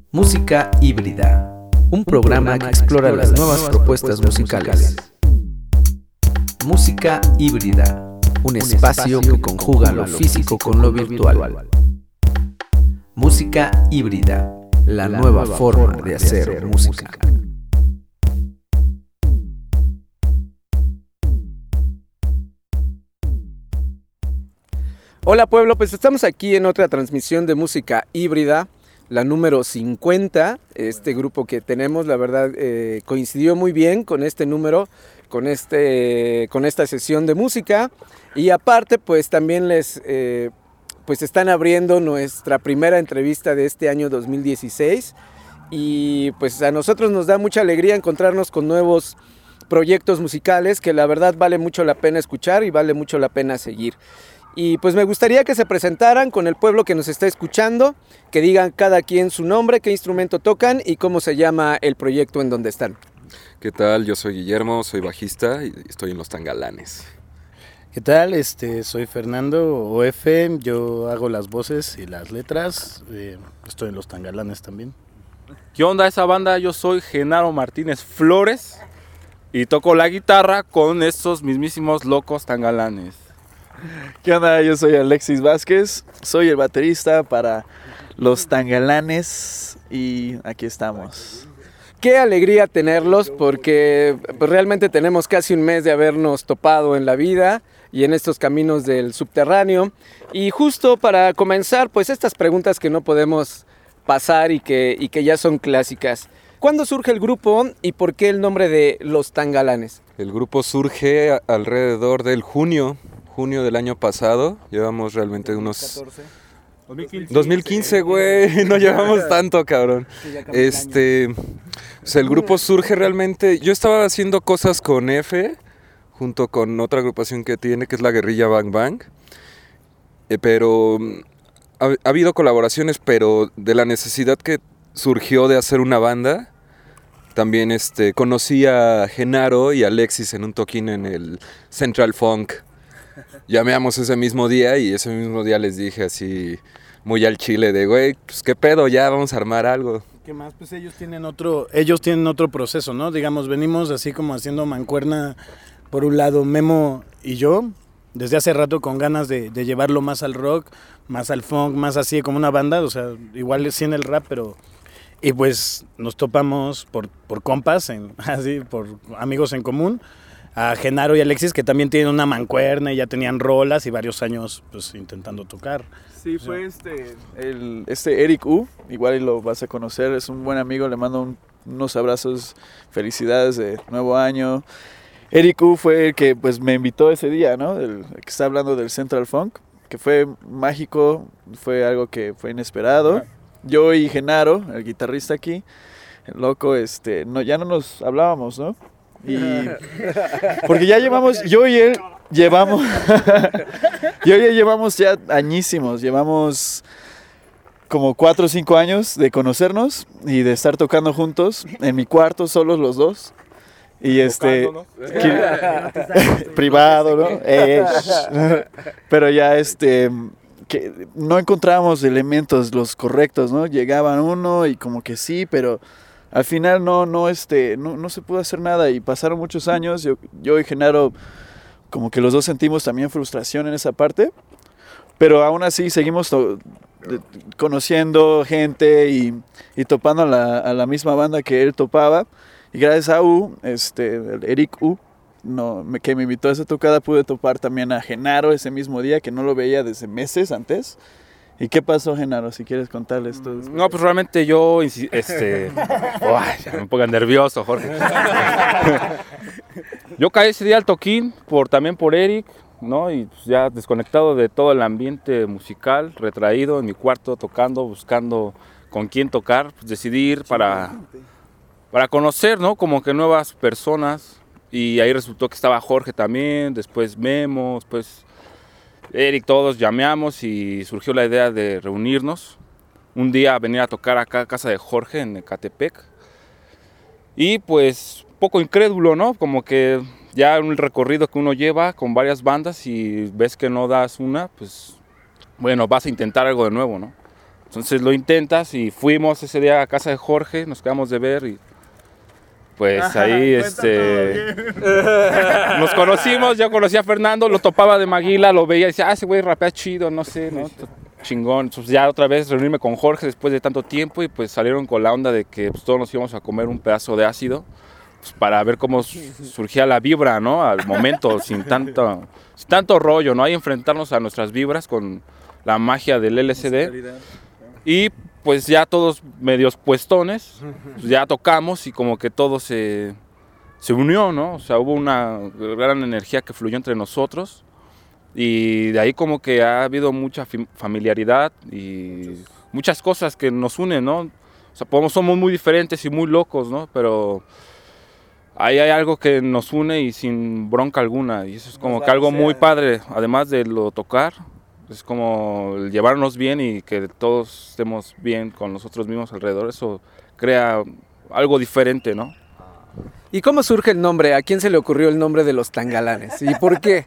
Música híbrida, un programa que explora las nuevas propuestas musicales. Música híbrida, un espacio que conjuga lo físico con lo virtual. Música híbrida, la nueva forma de hacer música. Hola pueblo, pues estamos aquí en otra transmisión de música híbrida, la número 50. Este grupo que tenemos, la verdad, coincidió muy bien con este número, con esta sesión de música. Y aparte, pues también pues están abriendo nuestra primera entrevista de este año 2016. Y pues a nosotros nos da mucha alegría encontrarnos con nuevos proyectos musicales que la verdad vale mucho la pena escuchar y vale mucho la pena seguir. Y pues me gustaría que se presentaran con el pueblo que nos está escuchando, que digan cada quien su nombre, qué instrumento tocan y cómo se llama el proyecto en donde están. ¿Qué tal? Yo soy Guillermo, soy bajista y estoy en Los Tangalanes. ¿Qué tal? Soy Fernando OF, yo hago las voces y las letras, estoy en Los Tangalanes también. ¿Qué onda esa banda? Yo soy Genaro Martínez Flores y toco la guitarra con estos mismísimos locos tangalanes. ¿Qué onda? Yo soy Alexis Vázquez, soy el baterista para Los Tangalanes y aquí estamos. Qué alegría tenerlos porque pues, realmente tenemos casi un mes de habernos topado en la vida y en estos caminos del subterráneo. Y justo para comenzar, pues estas preguntas que no podemos pasar y que ya son clásicas. ¿Cuándo surge el grupo y por qué el nombre de Los Tangalanes? El grupo surge alrededor del junio del año pasado. Llevamos realmente unos... 2015, güey, no llevamos tanto, cabrón. Pues el grupo surge realmente... Yo estaba haciendo cosas con F, junto con otra agrupación que tiene, que es la Guerrilla Bang Bang. Pero ha habido colaboraciones, pero de la necesidad que surgió de hacer una banda. También conocí a Genaro y a Alexis en un toquín en el Central Funk. Llameamos ese mismo día y ese mismo día les dije así muy al chile de güey, pues qué pedo, ya vamos a armar algo. ¿Qué más? Pues ellos tienen otro proceso, ¿no? Digamos, venimos así como haciendo mancuerna, por un lado Memo y yo, desde hace rato con ganas de llevarlo más al rock, más al funk, más así como una banda, o sea, igual sí en el rap, pero... Y pues nos topamos por compas, así, por amigos en común, a Genaro y Alexis, que también tienen una mancuerna y ya tenían rolas y varios años pues intentando tocar. Sí, fue Eric U, igual lo vas a conocer, es un buen amigo, le mando unos abrazos, felicidades de nuevo año. Eric U fue el que pues me invitó ese día, ¿no? El que está hablando del Central Funk, que fue mágico, fue algo que fue inesperado. Yo y Genaro, el guitarrista aquí, el loco, ya no nos hablábamos, ¿no? Porque ya llevamos, yo y él llevamos ya añísimos, llevamos como 4 o 5 años de conocernos y de estar tocando juntos en mi cuarto, solos los dos. Y privado, ¿no? Pero ya que no encontrábamos elementos los correctos, ¿no? Llegaban uno y como que sí, pero al final no se pudo hacer nada y pasaron muchos años. Yo y Genaro como que los dos sentimos también frustración en esa parte, pero aún así seguimos conociendo gente y topando a la misma banda que él topaba. Y gracias a Eric U, que me invitó a esa tocada, pude topar también a Genaro ese mismo día, que no lo veía desde meses antes. ¿Y qué pasó, Genaro? Si quieres contarles todo. No, pues realmente yo, ya me pongo nervioso, Jorge. Yo caí ese día al toquín, también por Eric, ¿no? Y pues ya desconectado de todo el ambiente musical, retraído en mi cuarto, tocando, buscando con quién tocar, pues decidí ir para conocer, ¿no? Como que nuevas personas. Y ahí resultó que estaba Jorge también, después Memo, después Eric, todos llameamos y surgió la idea de reunirnos. Un día venir a tocar acá a casa de Jorge en Ecatepec. Y pues poco incrédulo, ¿no? Como que ya un recorrido que uno lleva con varias bandas y ves que no das una, pues bueno, vas a intentar algo de nuevo, ¿no? Entonces lo intentas y fuimos ese día a casa de Jorge, nos quedamos de ver y pues ahí nos conocimos, yo conocí a Fernando, lo topaba de Maguila, lo veía y decía, ese güey rapea chido, no sé, ¿no? Chingón. Entonces ya otra vez reunirme con Jorge después de tanto tiempo y pues salieron con la onda de que pues, todos nos íbamos a comer un pedazo de ácido pues, para ver cómo surgía la vibra, ¿no? Al momento, sin tanto rollo, ¿no? Ahí enfrentarnos a nuestras vibras con la magia del LSD. Y pues ya todos medios puestones, pues ya tocamos y como que todo se unió, ¿no? O sea, hubo una gran energía que fluyó entre nosotros y de ahí como que ha habido mucha familiaridad y muchas cosas que nos unen, ¿no? O sea, somos muy diferentes y muy locos, ¿no? Pero ahí hay algo que nos une y sin bronca alguna y eso es como que algo muy padre, además de lo tocar. Es como el llevarnos bien y que todos estemos bien con nosotros mismos alrededor. Eso crea algo diferente, ¿no? ¿Y cómo surge el nombre? ¿A quién se le ocurrió el nombre de Los Tangalanes? ¿Y por qué?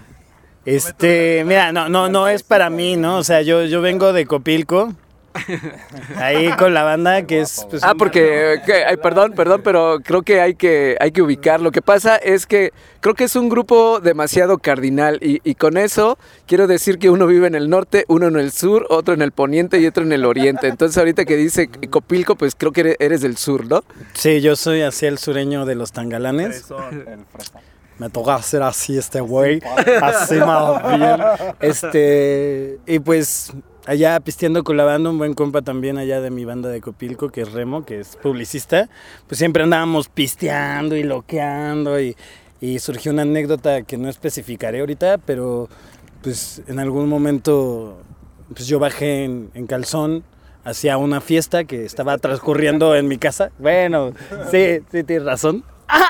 Mira, no es para mí, ¿no? O sea, yo vengo de Copilco. Ahí con la banda que es... Pues, porque... perdón, pero creo que hay que ubicar. Lo que pasa es que creo que es un grupo demasiado cardinal y con eso quiero decir que uno vive en el norte, uno en el sur, otro en el poniente y otro en el oriente. Entonces ahorita que dice Copilco, pues creo que eres del sur, ¿no? Sí, yo soy así el sureño de Los Tangalanes. Me toca hacer así güey, así más bien. Y pues... allá pisteando con la banda, un buen compa también allá de mi banda de Copilco, que es Remo, que es publicista, pues siempre andábamos pisteando y loqueando y surgió una anécdota que no especificaré ahorita, pero pues en algún momento pues yo bajé en calzón hacia una fiesta que estaba transcurriendo en mi casa. Bueno, sí, tienes razón.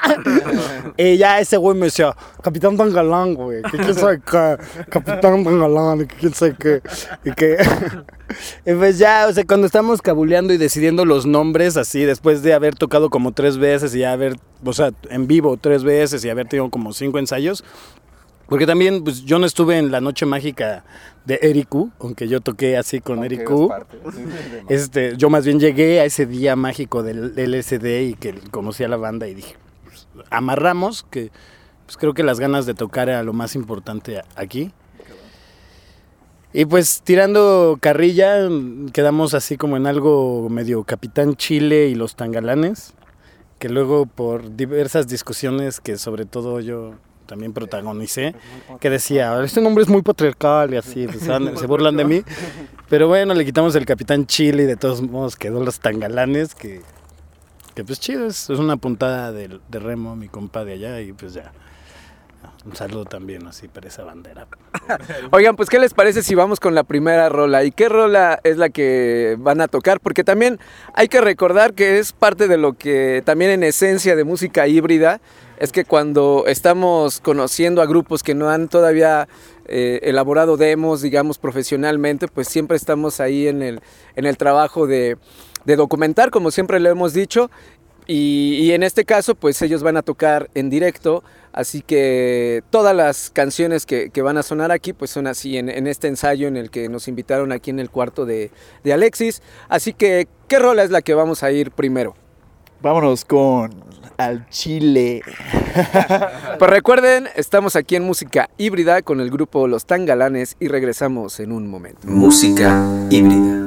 Y ya ese güey me decía, Capitán Tangalán, güey, que quién sabe qué, Capitán Tangalán, que quién sabe qué, y pues ya, o sea, cuando estamos cabuleando y decidiendo los nombres así, después de haber tocado como 3 veces y haber, o sea, en vivo 3 veces y haber tenido como 5 ensayos, porque también, pues yo no estuve en la noche mágica de Eric U, aunque yo toqué así con Eric U. Yo más bien llegué a ese día mágico del LSD y que conocí a la banda y dije, pues, amarramos, que pues creo que las ganas de tocar era lo más importante aquí. Y pues tirando carrilla, quedamos así como en algo medio Capitán Chile y Los Tangalanes, que luego por diversas discusiones que sobre todo yo también protagonicé, que decía, este nombre es muy patriarcal y así, pues, se burlan de mí, pero bueno, le quitamos el Capitán Chile y de todos modos quedó Los Tangalanes, que pues chido, es una puntada de Remo, mi compa de allá, y pues ya, un saludo también así para esa bandera. Oigan, pues ¿qué les parece si vamos con la primera rola? ¿Y qué rola es la que van a tocar? Porque también hay que recordar que es parte de lo que también en esencia de música híbrida, es que cuando estamos conociendo a grupos que no han todavía elaborado demos, digamos, profesionalmente, pues siempre estamos ahí en el trabajo de documentar, como siempre lo hemos dicho, y en este caso, pues ellos van a tocar en directo, así que todas las canciones que van a sonar aquí, pues son así en este ensayo en el que nos invitaron aquí en el cuarto de Alexis. Así que, ¿qué rola es la que vamos a ir primero? Vámonos con Al Chile. Pues recuerden, estamos aquí en Música Híbrida con el grupo Los Tangalanes y regresamos en un momento. Música Híbrida.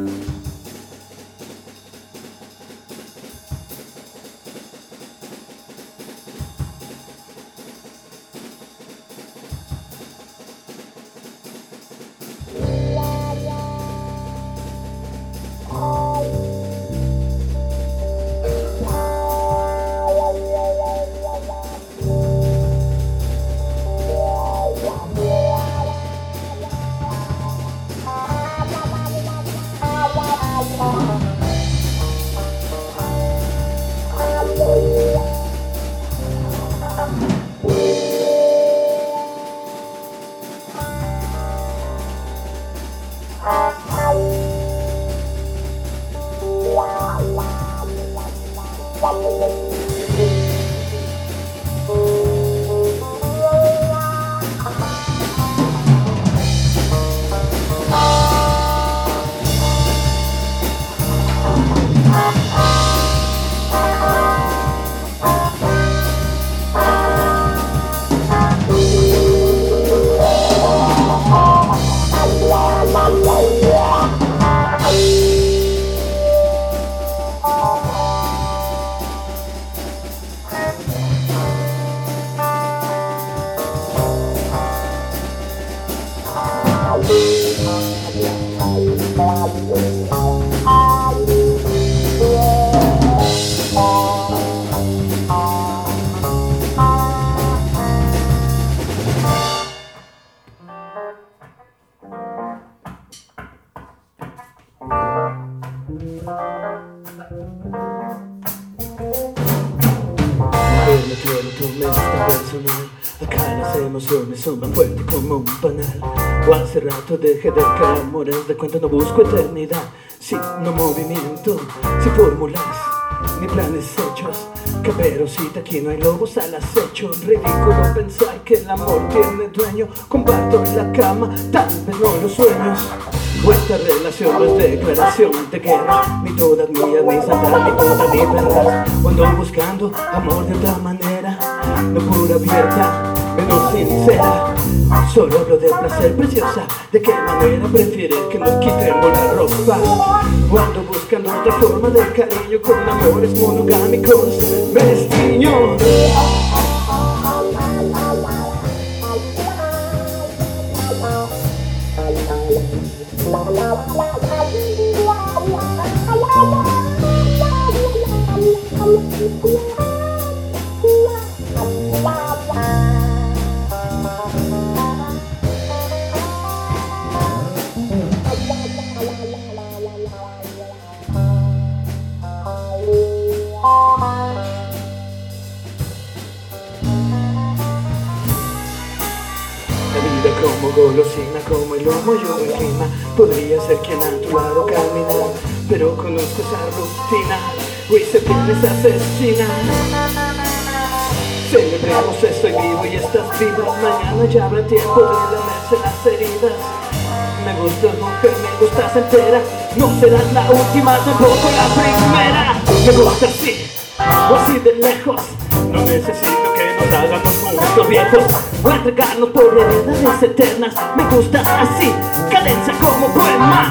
Acá las emociones son más fuertes como un panal. O hace rato dejé de caer amores, de cuenta no busco eternidad, sino movimiento, sin fórmulas ni planes hechos. Caperucita, aquí no hay lobos al acecho. Ridículo pensar que el amor tiene dueño. Comparto en la cama, tal vez no los sueños. Vuestra relación no es declaración de guerra, ni todas mías, ni santas, ni putas, ni perras. Cuando buscando amor de otra manera, no pura abierta, menos sincera. Solo hablo de placer preciosa, de qué manera prefiere que nos quitemos la ropa. Cuando buscando otra forma de cariño con amores monogámicos, me destiño. Como golosina, como el humo yo el clima. Podría ser quien a tu lado camina, pero conozco esa rutina. Hoy serpientes asesinas. Celebremos, estoy vivo y estás viva. Mañana ya habrá tiempo de lamerse las heridas. Me gustas mujer, me gustas entera. No serás la última, tampoco la primera. Me gusta así, o así de lejos. No necesito que nos hagan los mundos viejos o entregarnos por heredades eternas. Me gustas así, cadencia como poema.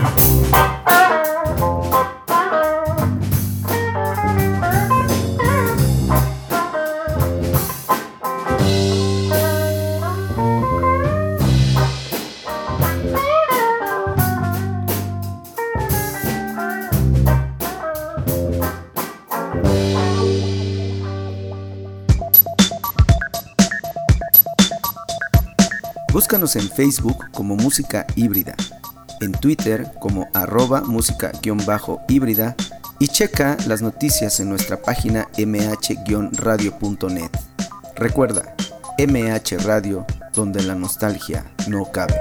Búscanos en Facebook como Música Híbrida, en Twitter como @música_híbrida y checa las noticias en nuestra página mh-radio.net. Recuerda, MH Radio, donde la nostalgia no cabe.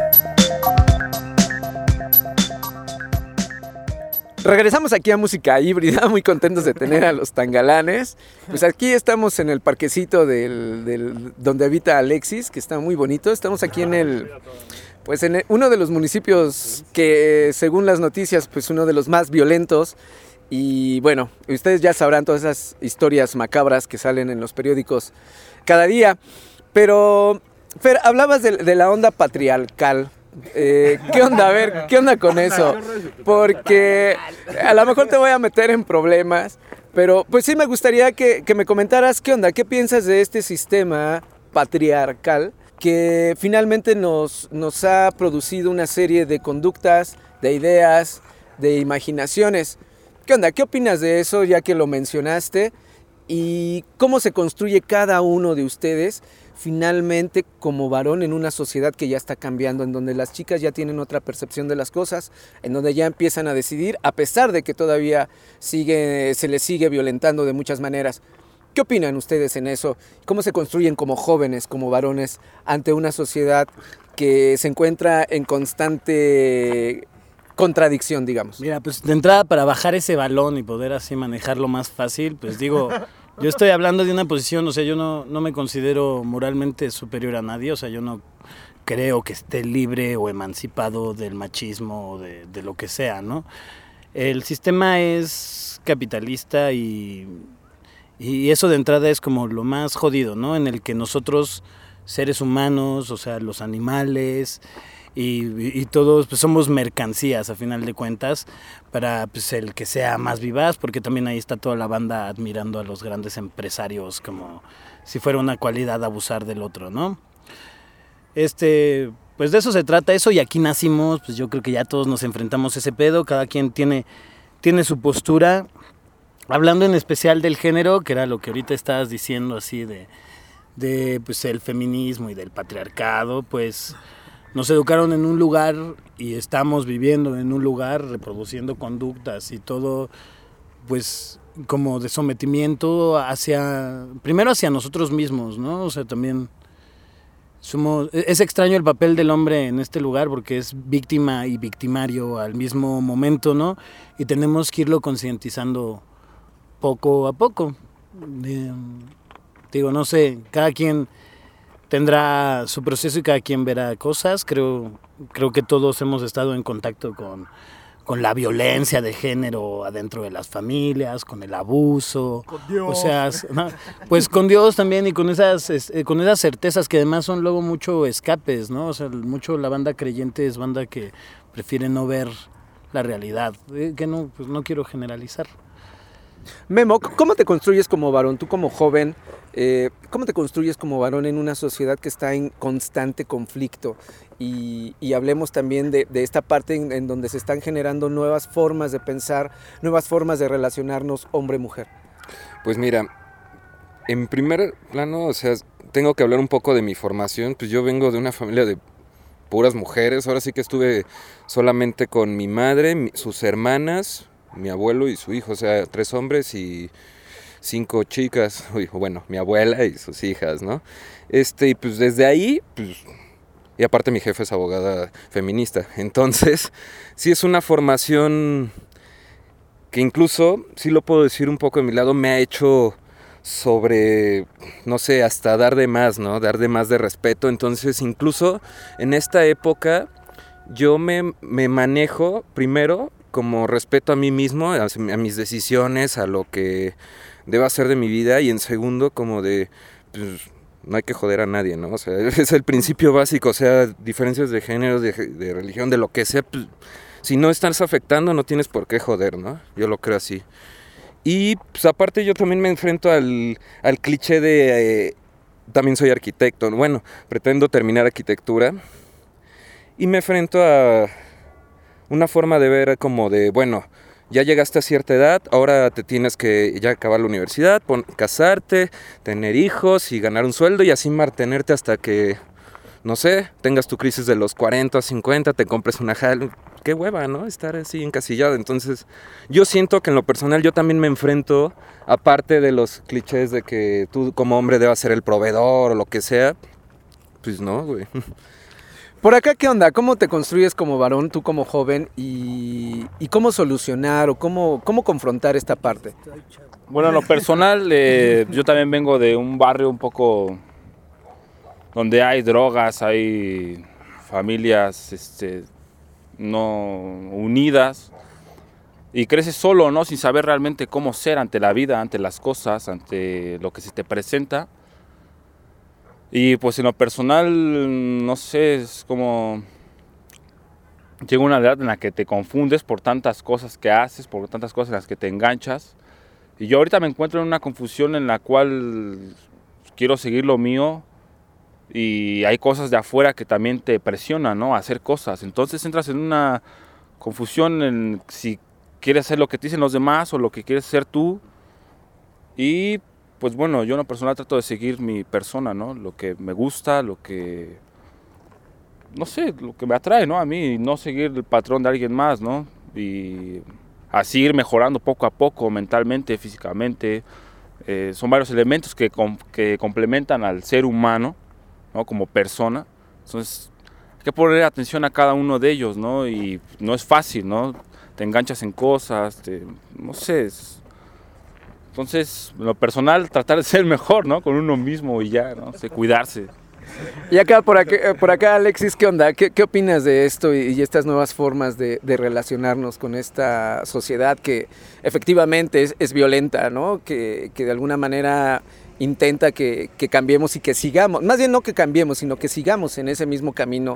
Regresamos aquí a Música Híbrida, muy contentos de tener a los Tangalanes. Pues aquí estamos en el parquecito donde habita Alexis, que está muy bonito. Estamos aquí en uno de los municipios que, según las noticias, pues uno de los más violentos. Y bueno, ustedes ya sabrán todas esas historias macabras que salen en los periódicos cada día. Pero, Fer, hablabas de la onda patriarcal. ¿Qué onda? A ver, ¿qué onda con eso? Porque a lo mejor te voy a meter en problemas, pero pues sí me gustaría que me comentaras qué onda, qué piensas de este sistema patriarcal que finalmente nos ha producido una serie de conductas, de ideas, de imaginaciones. ¿Qué onda? ¿Qué opinas de eso, ya que lo mencionaste? ¿Y cómo se construye cada uno de ustedes finalmente como varón en una sociedad que ya está cambiando, en donde las chicas ya tienen otra percepción de las cosas, en donde ya empiezan a decidir, a pesar de que todavía se les sigue violentando de muchas maneras? ¿Qué opinan ustedes en eso? ¿Cómo se construyen como jóvenes, como varones, ante una sociedad que se encuentra en constante contradicción, digamos? Mira, pues de entrada, para bajar ese balón y poder así manejarlo más fácil, pues digo, yo estoy hablando de una posición, o sea, yo no me considero moralmente superior a nadie, o sea, yo no creo que esté libre o emancipado del machismo o de lo que sea, ¿no? El sistema es capitalista y eso de entrada es como lo más jodido, ¿no? En el que nosotros, seres humanos, o sea, los animales y todos pues somos mercancías a final de cuentas para pues, el que sea más vivaz, porque también ahí está toda la banda admirando a los grandes empresarios como si fuera una cualidad abusar del otro, ¿no? pues de eso se trata eso, y aquí nacimos, pues yo creo que ya todos nos enfrentamos a ese pedo, cada quien tiene su postura. Hablando en especial del género, que era lo que ahorita estabas diciendo, así de pues el feminismo y del patriarcado, pues nos educaron en un lugar y estamos viviendo en un lugar, reproduciendo conductas y todo, pues como de sometimiento primero hacia nosotros mismos, ¿no? O sea, también es extraño el papel del hombre en este lugar porque es víctima y victimario al mismo momento, ¿no? Y tenemos que irlo concientizando poco a poco. Digo, no sé, cada quien tendrá su proceso y cada quien verá cosas. Creo que todos hemos estado en contacto con la violencia de género adentro de las familias, con el abuso, con Dios. O sea, ¿no? Pues con Dios también, y con esas certezas que además son luego mucho escapes, ¿no? O sea, mucho la banda creyente es banda que prefiere no ver la realidad, que no, pues no quiero generalizar. Memo, ¿cómo te construyes como varón? Tú como joven, ¿cómo te construyes como varón en una sociedad que está en constante conflicto? Y hablemos también de esta parte en donde se están generando nuevas formas de pensar, nuevas formas de relacionarnos hombre-mujer. Pues mira, en primer plano, o sea, tengo que hablar un poco de mi formación. Pues yo vengo de una familia de puras mujeres. Ahora sí que estuve solamente con mi madre, sus hermanas, mi abuelo y su hijo, o sea, 3 hombres y 5 chicas, bueno, mi abuela y sus hijas, ¿no? Y pues desde ahí, pues, y aparte mi jefe es abogada feminista, entonces sí es una formación que incluso, sí lo puedo decir un poco de mi lado, me ha hecho sobre, no sé, hasta dar de más, ¿no? Dar de más de respeto. Entonces incluso en esta época yo me manejo primero como respeto a mí mismo, a mis decisiones, a lo que debo hacer de mi vida, y en segundo como de, pues, no hay que joder a nadie, ¿no? O sea, es el principio básico, o sea, diferencias de género, de religión, de lo que sea, pues, si no estás afectando no tienes por qué joder, ¿no? Yo lo creo así. Y pues aparte yo también me enfrento al cliché de, también soy arquitecto, bueno, pretendo terminar arquitectura, y me enfrento a una forma de ver como de, bueno, ya llegaste a cierta edad, ahora te tienes que ya acabar la universidad, casarte, tener hijos y ganar un sueldo y así mantenerte hasta que, no sé, tengas tu crisis de los 40, 50, te compres una qué hueva, ¿no? Estar así encasillado. Entonces, yo siento que en lo personal yo también me enfrento, aparte de los clichés de que tú como hombre debas ser el proveedor o lo que sea, pues no, güey. Por acá, ¿qué onda? ¿Cómo te construyes como varón, tú como joven, y cómo solucionar o cómo confrontar esta parte? Bueno, en lo personal, yo también vengo de un barrio un poco donde hay drogas, hay familias no unidas, y creces solo, ¿no? Sin saber realmente cómo ser ante la vida, ante las cosas, ante lo que se te presenta. Y pues en lo personal, no sé, es como llega una edad en la que te confundes por tantas cosas que haces, por tantas cosas en las que te enganchas. Y yo ahorita me encuentro en una confusión en la cual quiero seguir lo mío y hay cosas de afuera que también te presionan, ¿no? A hacer cosas. Entonces entras en una confusión en si quieres hacer lo que te dicen los demás o lo que quieres ser tú. Y pues bueno, yo en lo personal trato de seguir mi persona, ¿no? Lo que me gusta, lo que, no sé, lo que me atrae, ¿no? A mí, no seguir el patrón de alguien más, ¿no? Y así ir mejorando poco a poco, mentalmente, físicamente. Son varios elementos que complementan al ser humano, ¿no? Como persona. Entonces, hay que poner atención a cada uno de ellos, ¿no? Y no es fácil, ¿no? Te enganchas en cosas, no sé. Entonces, en lo personal, tratar de ser mejor, ¿no? Con uno mismo y ya, ¿no? Cuidarse. Y acá, por acá, Alexis, ¿qué onda? ¿Qué opinas de esto y estas nuevas formas de relacionarnos con esta sociedad que efectivamente es violenta, ¿no? Que de alguna manera intenta que cambiemos y que sigamos, más bien no que cambiemos, sino que sigamos en ese mismo camino.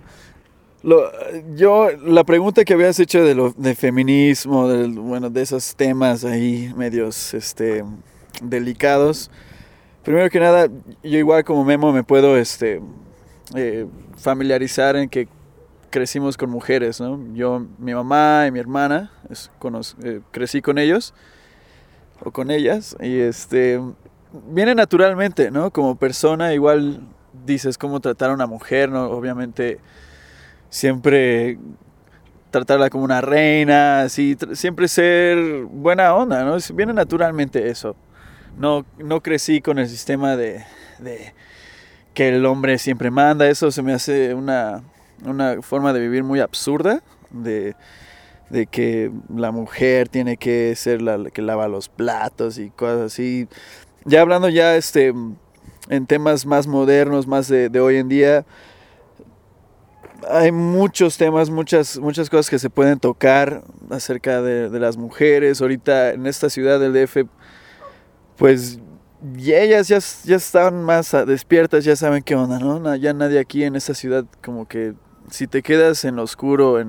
La pregunta que habías hecho de feminismo, de esos temas ahí medios delicados, primero que nada, yo igual como Memo me puedo familiarizar en que crecimos con mujeres, ¿no? Yo, mi mamá y mi hermana, crecí con ellos o con ellas y viene naturalmente, ¿no? Como persona igual dices cómo tratar a una mujer, ¿no? Obviamente siempre tratarla como una reina, así, siempre ser buena onda, ¿no? Viene naturalmente eso. No crecí con el sistema de que el hombre siempre manda. Eso se me hace una forma de vivir muy absurda, de que la mujer tiene que ser la que lava los platos y cosas así. Ya hablando en temas más modernos, más de hoy en día, hay muchos temas, muchas cosas que se pueden tocar acerca de las mujeres. Ahorita en esta ciudad del DF, pues y ellas ya están más despiertas, ya saben qué onda, ¿no? Ya nadie aquí en esta ciudad, como que si te quedas en lo oscuro,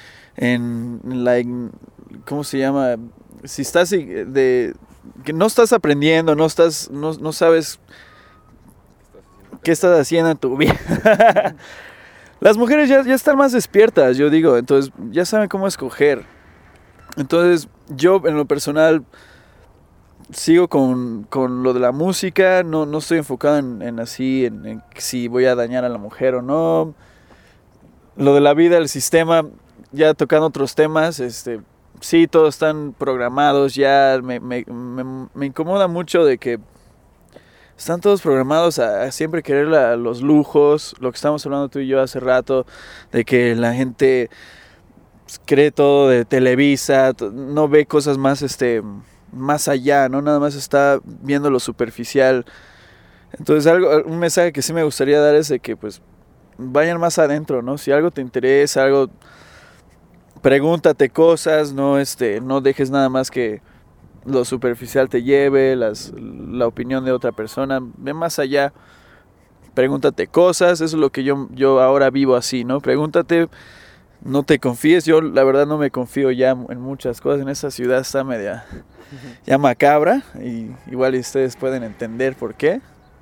¿cómo se llama? Si estás que no estás aprendiendo, no sabes qué estás haciendo en tu vida. Las mujeres ya están más despiertas, yo digo, entonces ya saben cómo escoger. Entonces yo en lo personal sigo con lo de la música, no estoy enfocado en si voy a dañar a la mujer o no. Lo de la vida, el sistema, ya tocando otros temas, sí, todos están programados, ya me incomoda mucho de que están todos programados a siempre querer los lujos, lo que estamos hablando tú y yo hace rato, de que la gente cree todo de Televisa, no ve cosas más allá, ¿no? Nada más está viendo lo superficial. Entonces un mensaje que sí me gustaría dar es de que pues vayan más adentro, ¿no? Si algo te interesa, pregúntate cosas, no dejes nada más que lo superficial te lleve, la opinión de otra persona. Ve más allá, pregúntate cosas. Eso es lo que yo ahora vivo así, ¿no? Pregúntate, no te confíes. Yo la verdad no me confío ya en muchas cosas. En esta ciudad está media ya macabra, y igual ustedes pueden entender por qué.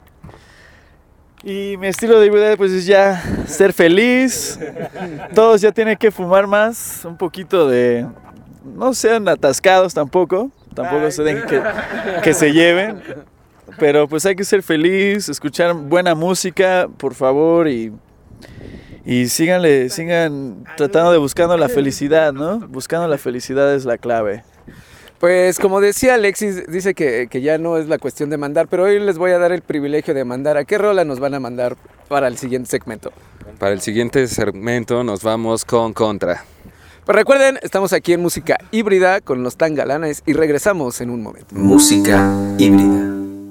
Y mi estilo de vida pues es ya ser feliz. Todos ya tienen que fumar más, un poquito no sean atascados tampoco se dejen que se lleven, pero pues hay que ser feliz, escuchar buena música, por favor, y sigan tratando de buscando la felicidad, ¿no? Buscando la felicidad es la clave. Pues como decía Alexis, dice que ya no es la cuestión de mandar, pero hoy les voy a dar el privilegio de mandar. ¿A qué rola nos van a mandar para el siguiente segmento? Para el siguiente segmento nos vamos con Contra. Pues recuerden, estamos aquí en Música Híbrida con los Tan Galanes y regresamos en un momento. Música Híbrida.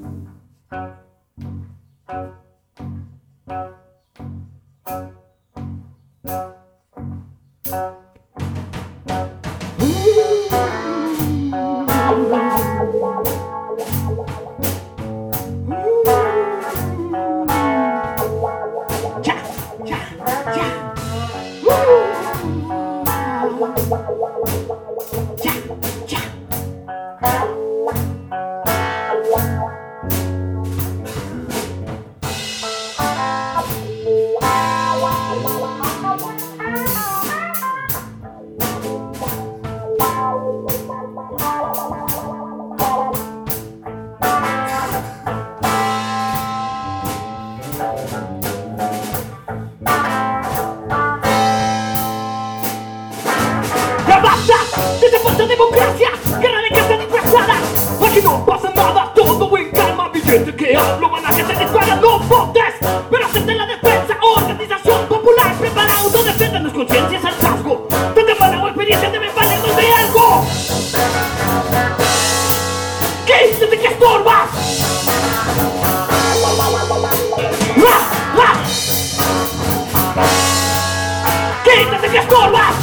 Democracia, guerra de casa disfrazada. Aquí no pasa nada, todo en calma. Mi gente que hablo, van a que te disparan, no votes, pero hacerte la defensa. Organización popular, prepara autodefensa. No es conciencia, es hartazgo. Te van o experiencia deben valernos de algo. Quítate que estorbas. Quítate que estorbas.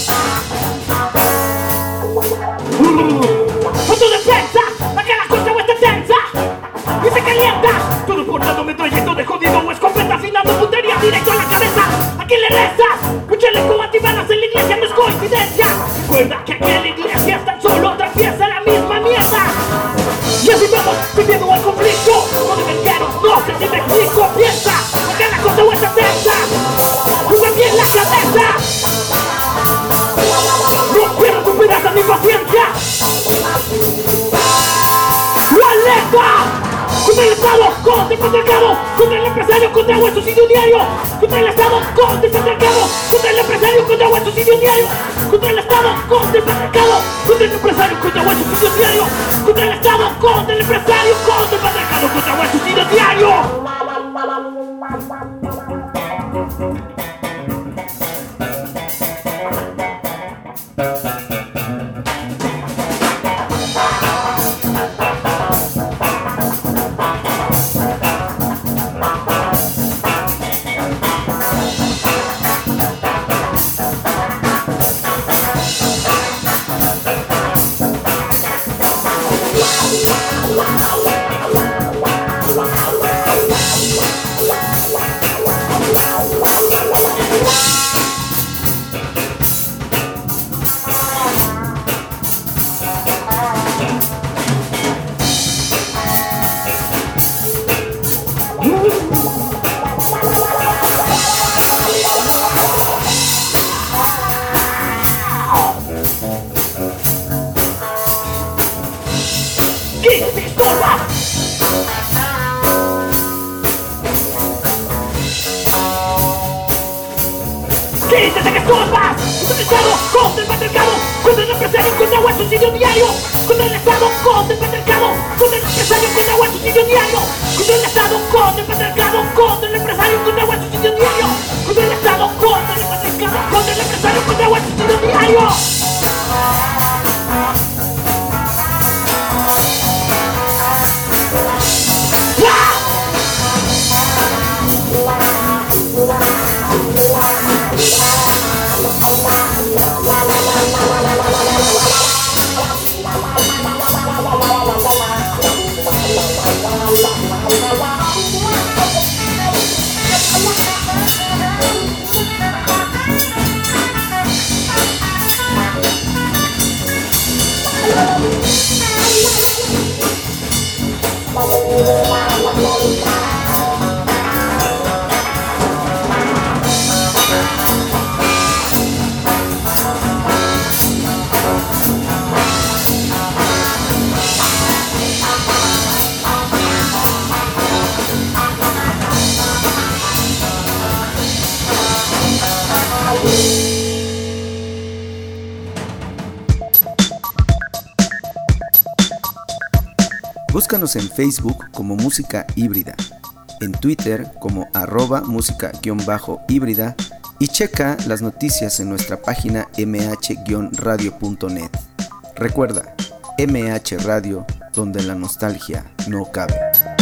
Autodefensa, acá la cosa está tensa y se calienta. Todo portando metralleta de jodido o escopeta, afinando puntería directo a la cabeza. ¿A quién le rezas? Muchas con antibalas en la iglesia no es coincidencia. Recuerda que aquí en la iglesia es tan solo otra pieza, la misma mierda. Y así vamos, sin miedo al conflicto. No deben no sé si me explico. Piensa, acá la cosa está tensa. patriarcado, contra el empresario, contra el suicidio diario, contra el Estado, contra el patriarcado, contra el empresario, contra el suicidio diario, contra el Estado, contra el patriarcado, contra el empresario, contra el suicidio diario, contra el Estado, contra el empresario, contra el patriarcado, contra el suicidio diario. ¡Quítate que estorbas! ¡Contra el Estado, contra el patriarcado! ¡Contra el empresario, contra el suicidio diario! ¡Contra el Estado, contra el patriarcado! ¡Contra el empresario, contra el suicidio diario! ¡Contra el Estado, contra el patriarcado! ¡Contra el empresario, contra el suicidio diario! ¡Contra el Estado, contra el patriarcado! ¡Contra el empresario, contra el suicidio diario! Búscanos en Facebook como Música Híbrida, en Twitter como @música_híbrida y checa las noticias en nuestra página mh-radio.net. Recuerda, MH Radio, donde la nostalgia no cabe.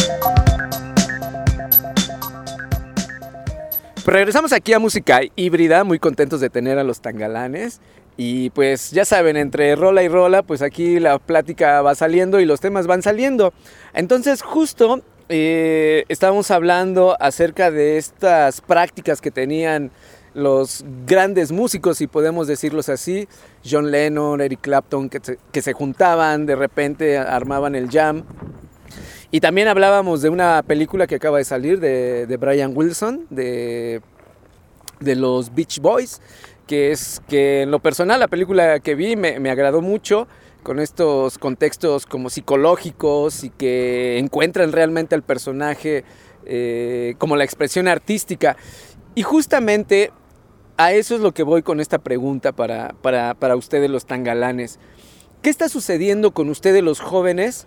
Pues regresamos aquí a Música Híbrida, muy contentos de tener a los Tangalanes. Y pues ya saben, entre rola y rola, pues aquí la plática va saliendo y los temas van saliendo. Entonces justo estábamos hablando acerca de estas prácticas que tenían los grandes músicos, si podemos decirlos así. John Lennon, Eric Clapton, que se juntaban, de repente armaban el jam. Y también hablábamos de una película que acaba de salir de Brian Wilson, de los Beach Boys, que en lo personal la película que vi me agradó mucho, con estos contextos como psicológicos y que encuentran realmente al personaje como la expresión artística. Y justamente a eso es lo que voy con esta pregunta para ustedes los Tangalanes. ¿Qué está sucediendo con ustedes los jóvenes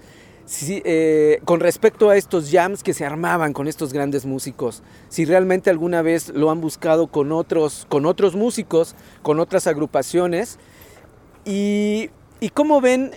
con respecto a estos jams que se armaban con estos grandes músicos? Si realmente alguna vez lo han buscado con otros músicos, con otras agrupaciones, y cómo ven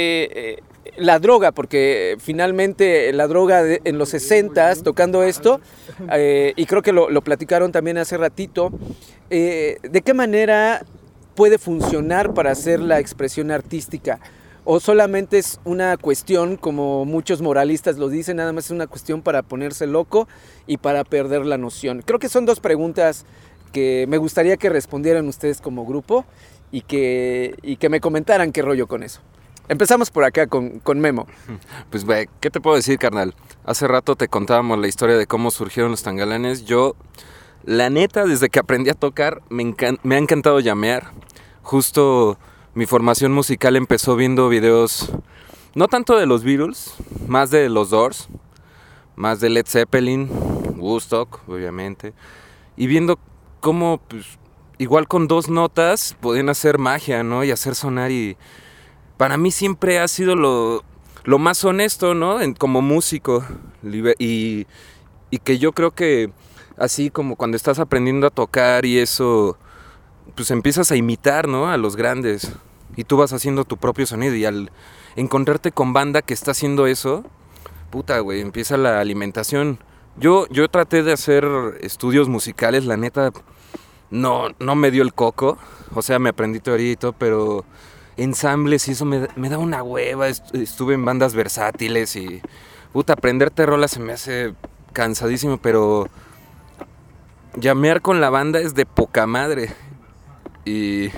la droga, porque finalmente la droga en los 60s, tocando esto, y creo que lo platicaron también hace ratito, ¿de qué manera puede funcionar para hacer la expresión artística? ¿O solamente es una cuestión, como muchos moralistas lo dicen, nada más es una cuestión para ponerse loco y para perder la noción? Creo que son dos preguntas que me gustaría que respondieran ustedes como grupo y que me comentaran qué rollo con eso. Empezamos por acá con Memo. Pues, güey, ¿qué te puedo decir, carnal? Hace rato te contábamos la historia de cómo surgieron los Tangalanes. Yo, la neta, desde que aprendí a tocar, me ha encantado llamear. Justo mi formación musical empezó viendo videos, no tanto de los Beatles, más de los Doors, más de Led Zeppelin, Woodstock, obviamente, y viendo cómo, pues, igual con 2 notas podían hacer magia, ¿no? Y hacer sonar, y para mí siempre ha sido lo más honesto, ¿no? Como músico, y que yo creo que así como cuando estás aprendiendo a tocar y eso, pues empiezas a imitar, ¿no? A los grandes, y tú vas haciendo tu propio sonido, y al encontrarte con banda que está haciendo eso, puta, güey, empieza la alimentación. Yo traté de hacer estudios musicales, la neta, no me dio el coco, o sea, me aprendí teoría y todo, pero ensambles y eso me da una hueva. Estuve en bandas versátiles y, puta, aprenderte rolas se me hace cansadísimo, pero llamear con la banda es de poca madre. Y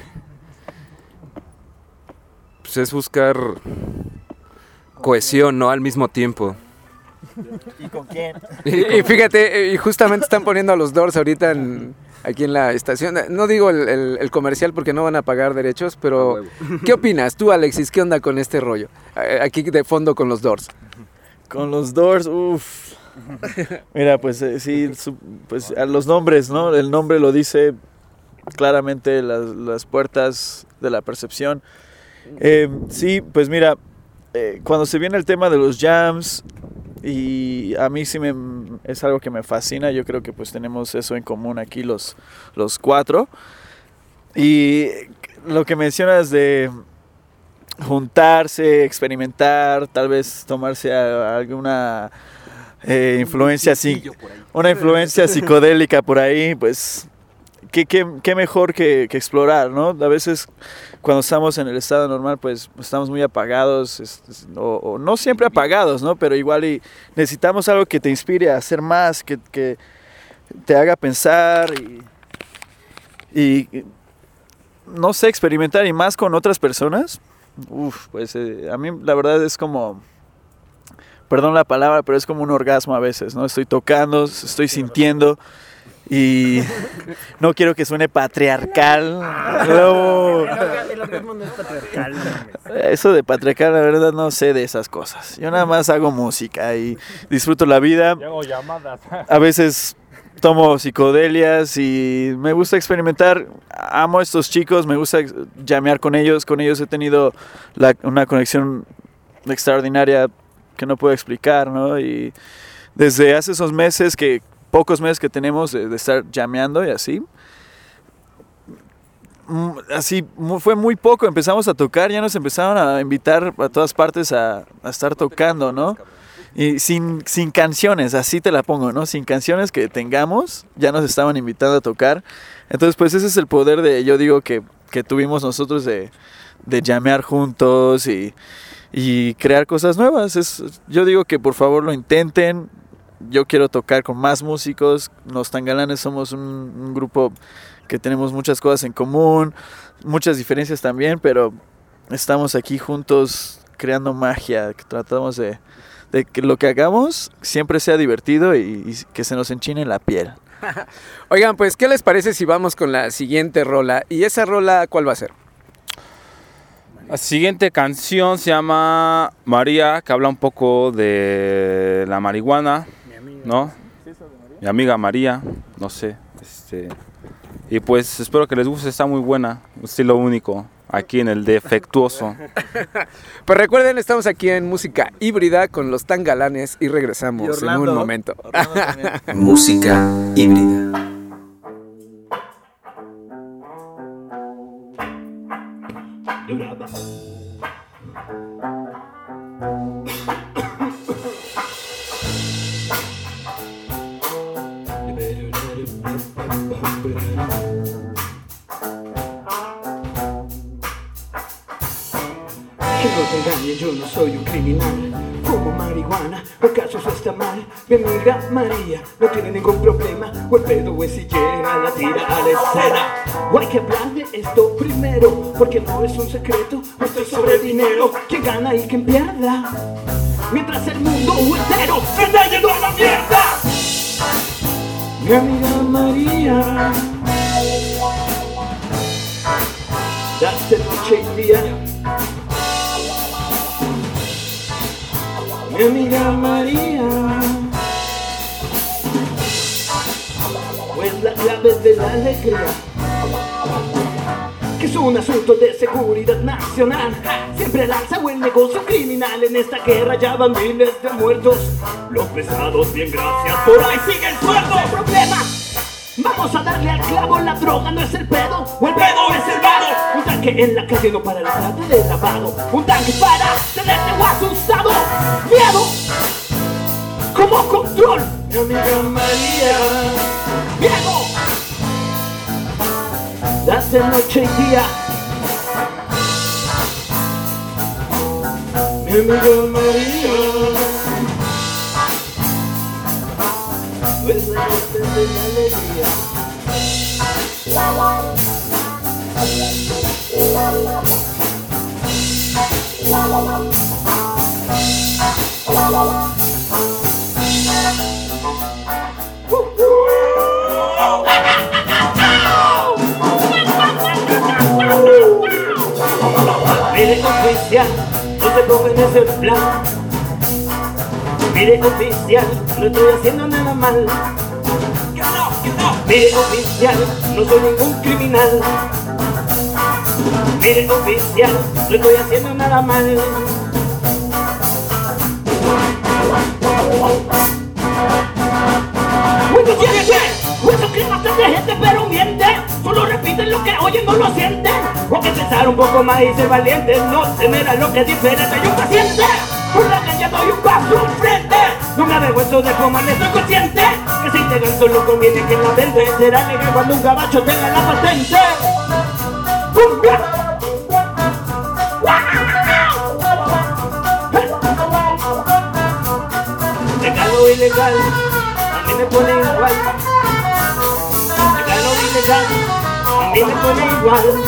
pues es buscar cohesión, ¿no? Al mismo tiempo. ¿Y con quién? Y fíjate, y justamente están poniendo a los Doors ahorita aquí en la estación. No digo el comercial porque no van a pagar derechos, pero ¿qué opinas tú, Alexis? ¿Qué onda con este rollo? Aquí de fondo con los Doors. Con los Doors, uff. Mira, pues sí, pues a los nombres, ¿no? El nombre lo dice claramente, las puertas de la percepción. Sí, pues mira, cuando se viene el tema de los jams, y a mí sí es algo que me fascina. Yo creo que pues tenemos eso en común aquí los 4. Y lo que mencionas de juntarse, experimentar, tal vez tomarse alguna influencia así, una influencia psicodélica por ahí, pues qué mejor que explorar, ¿no? A veces cuando estamos en el estado normal, pues estamos muy apagados, o no siempre apagados, ¿no? Pero igual y necesitamos algo que te inspire a hacer más, que te haga pensar y no sé, experimentar, y más con otras personas. Pues a mí la verdad es como, perdón la palabra, pero es como un orgasmo a veces, ¿no? Estoy tocando, estoy sintiendo. Y no quiero que suene patriarcal. No. El orgasmo no es patriarcal. Eso de patriarcal, la verdad, no sé de esas cosas. Yo nada más hago música y disfruto la vida. Yo hago llamadas. A veces tomo psicodelias y me gusta experimentar. Amo a estos chicos, me gusta llamear con ellos. Con ellos he tenido una conexión extraordinaria que no puedo explicar, ¿no? Y desde hace esos pocos meses que tenemos de estar llameando y así fue muy poco, empezamos a tocar, ya nos empezaron a invitar a todas partes a estar tocando, ¿no? Y sin canciones, así te la pongo, ¿no? Sin canciones que tengamos, ya nos estaban invitando a tocar. Entonces pues ese es el poder yo digo que tuvimos nosotros de llamear juntos y crear cosas nuevas. Yo digo que por favor lo intenten. Yo quiero tocar con más músicos. Los Tangalanes somos un grupo que tenemos muchas cosas en común, muchas diferencias también, pero estamos aquí juntos creando magia. Tratamos de que lo que hagamos siempre sea divertido y que se nos enchine la piel. Oigan, pues, ¿qué les parece si vamos con la siguiente rola? ¿Y esa rola cuál va a ser? La siguiente canción se llama María, que habla un poco de la marihuana, ¿no? Mi amiga María, no sé. Y pues espero que les guste, está muy buena, un estilo único, aquí en el Defectuoso. Pues recuerden, estamos aquí en Música Híbrida con los Tangalanes y regresamos en un momento. Música Híbrida. Que no te engañes, yo no soy un criminal. Fumo marihuana, ¿acaso eso está mal? Mi amiga María no tiene ningún problema. O el pedo es si llega, la tira a la escena. O hay que hablar de esto primero, porque no es un secreto. No estoy sobre dinero, quién gana y quién pierda. Mientras el mundo entero se está yendo a la mierda. Mi amiga María, hace noche y día. Mi amiga María, clave de la alegría, que es un asunto de seguridad nacional. Siempre al alza o el negocio criminal. En esta guerra ya van miles de muertos. Los pesados, bien gracias, por ahí siguen sueltos. No hay problema, vamos a darle al clavo. La droga no es el pedo, o el pedo es el varo. Un tanque en la calle no para la trata de lavado. Un tanque para tenerte o asustado. Miedo como control, mi amiga María. Miedo hace noche y día, mi amiga María. Pues la noche de la alegría. Mire oficial, no se ponga en ese plan. Mire oficial, no estoy haciendo nada mal. Mire oficial, no soy ningún criminal. Mire oficial, no estoy haciendo nada mal. Muchos tienen que, eso creen bastante gente pero miente. Solo repiten lo que oyen, no lo sienten. O que pensar un poco más y ser valiente. No se mira lo que es diferente y un paciente. Por la calle doy un paso al frente. No me avergüenzo de cómo estoy consciente. Que se integran solo conviene que la vende. Será legal cuando un gabacho tenga la patente. Legal o ilegal, a mí me pone igual. Legal o ilegal, a mí me pone igual.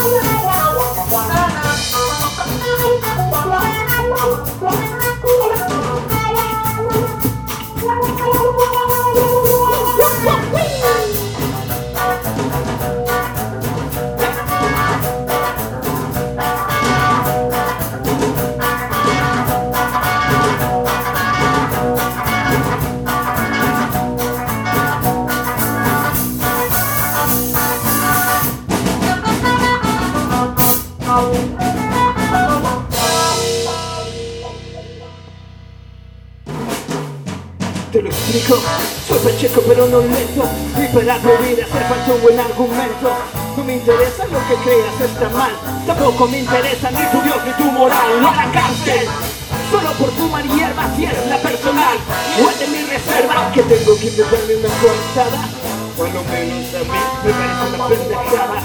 Te lo explico, soy pacheco pero no lento. Y para vivir hace falta un buen argumento. No me interesa lo que creas está mal. Tampoco me interesa ni tu Dios ni tu moral. No a la cárcel, solo por fumar hierba si es la personal. O es de mi reserva que tengo que inventarme una coartada. Por lo menos a mí me parece una pendejada.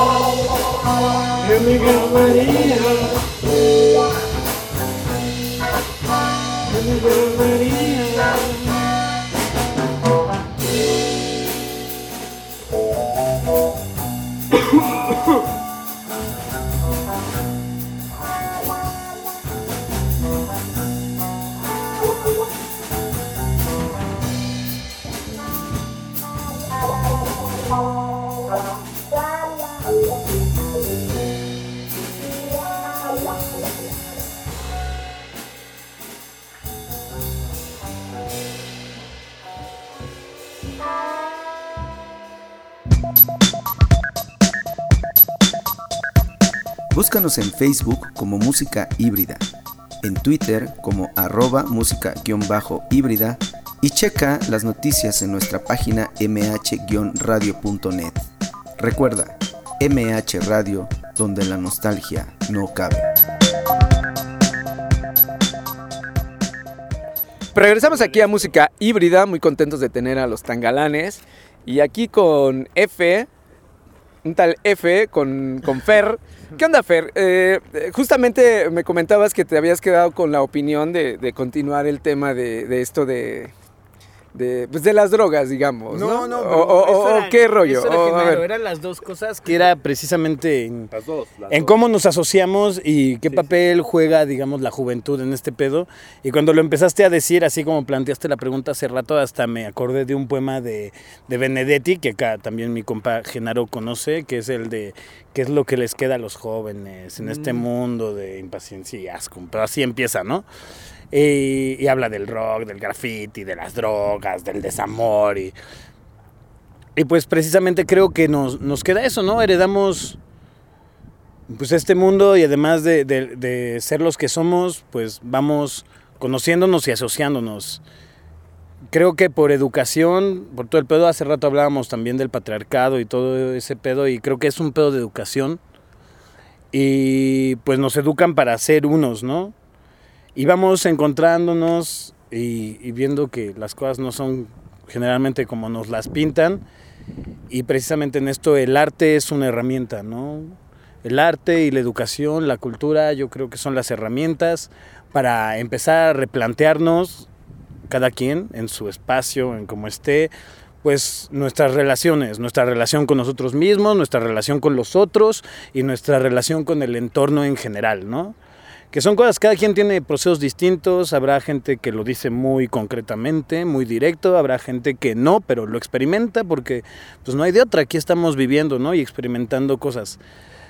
Mi amiga María, mi amiga María. Búscanos en Facebook como Música Híbrida, en Twitter como @música_híbrida y checa las noticias en nuestra página mh-radio.net. Recuerda, MH Radio, donde la nostalgia no cabe. Regresamos aquí a Música Híbrida, muy contentos de tener a los Tangalanes. Y aquí con F, un tal F, con Fer. ¿Qué onda, Fer? Justamente me comentabas que te habías quedado con la opinión de continuar el tema de esto de las drogas, digamos, ¿no? No, ¿qué rollo? Eso era eran las dos cosas que era precisamente en cómo nos asociamos y qué papel juega, digamos, la juventud en este pedo. Y cuando lo empezaste a decir, así como planteaste la pregunta hace rato, hasta me acordé de un poema de Benedetti, que acá también mi compa Genaro conoce, que es el de qué es lo que les queda a los jóvenes en este mundo de impaciencia y asco. Pero así empieza, ¿no? Y habla del rock, del graffiti, de las drogas, del desamor. Y pues precisamente creo que nos queda eso, ¿no? Heredamos pues este mundo y además de ser los que somos, pues vamos conociéndonos y asociándonos. Creo que por educación, por todo el pedo, hace rato hablábamos también del patriarcado y todo ese pedo, y creo que es un pedo de educación. Y pues nos educan para ser unos, ¿no? Y vamos encontrándonos y viendo que las cosas no son generalmente como nos las pintan. Y precisamente en esto el arte es una herramienta, ¿no? El arte y la educación, la cultura, yo creo que son las herramientas para empezar a replantearnos, cada quien en su espacio, en cómo esté, pues nuestras relaciones, nuestra relación con nosotros mismos, nuestra relación con los otros y nuestra relación con el entorno en general, ¿no? Que son cosas, cada quien tiene procesos distintos, habrá gente que lo dice muy concretamente, muy directo, habrá gente que no, pero lo experimenta porque pues no hay de otra, aquí estamos viviendo, ¿no? Y experimentando cosas.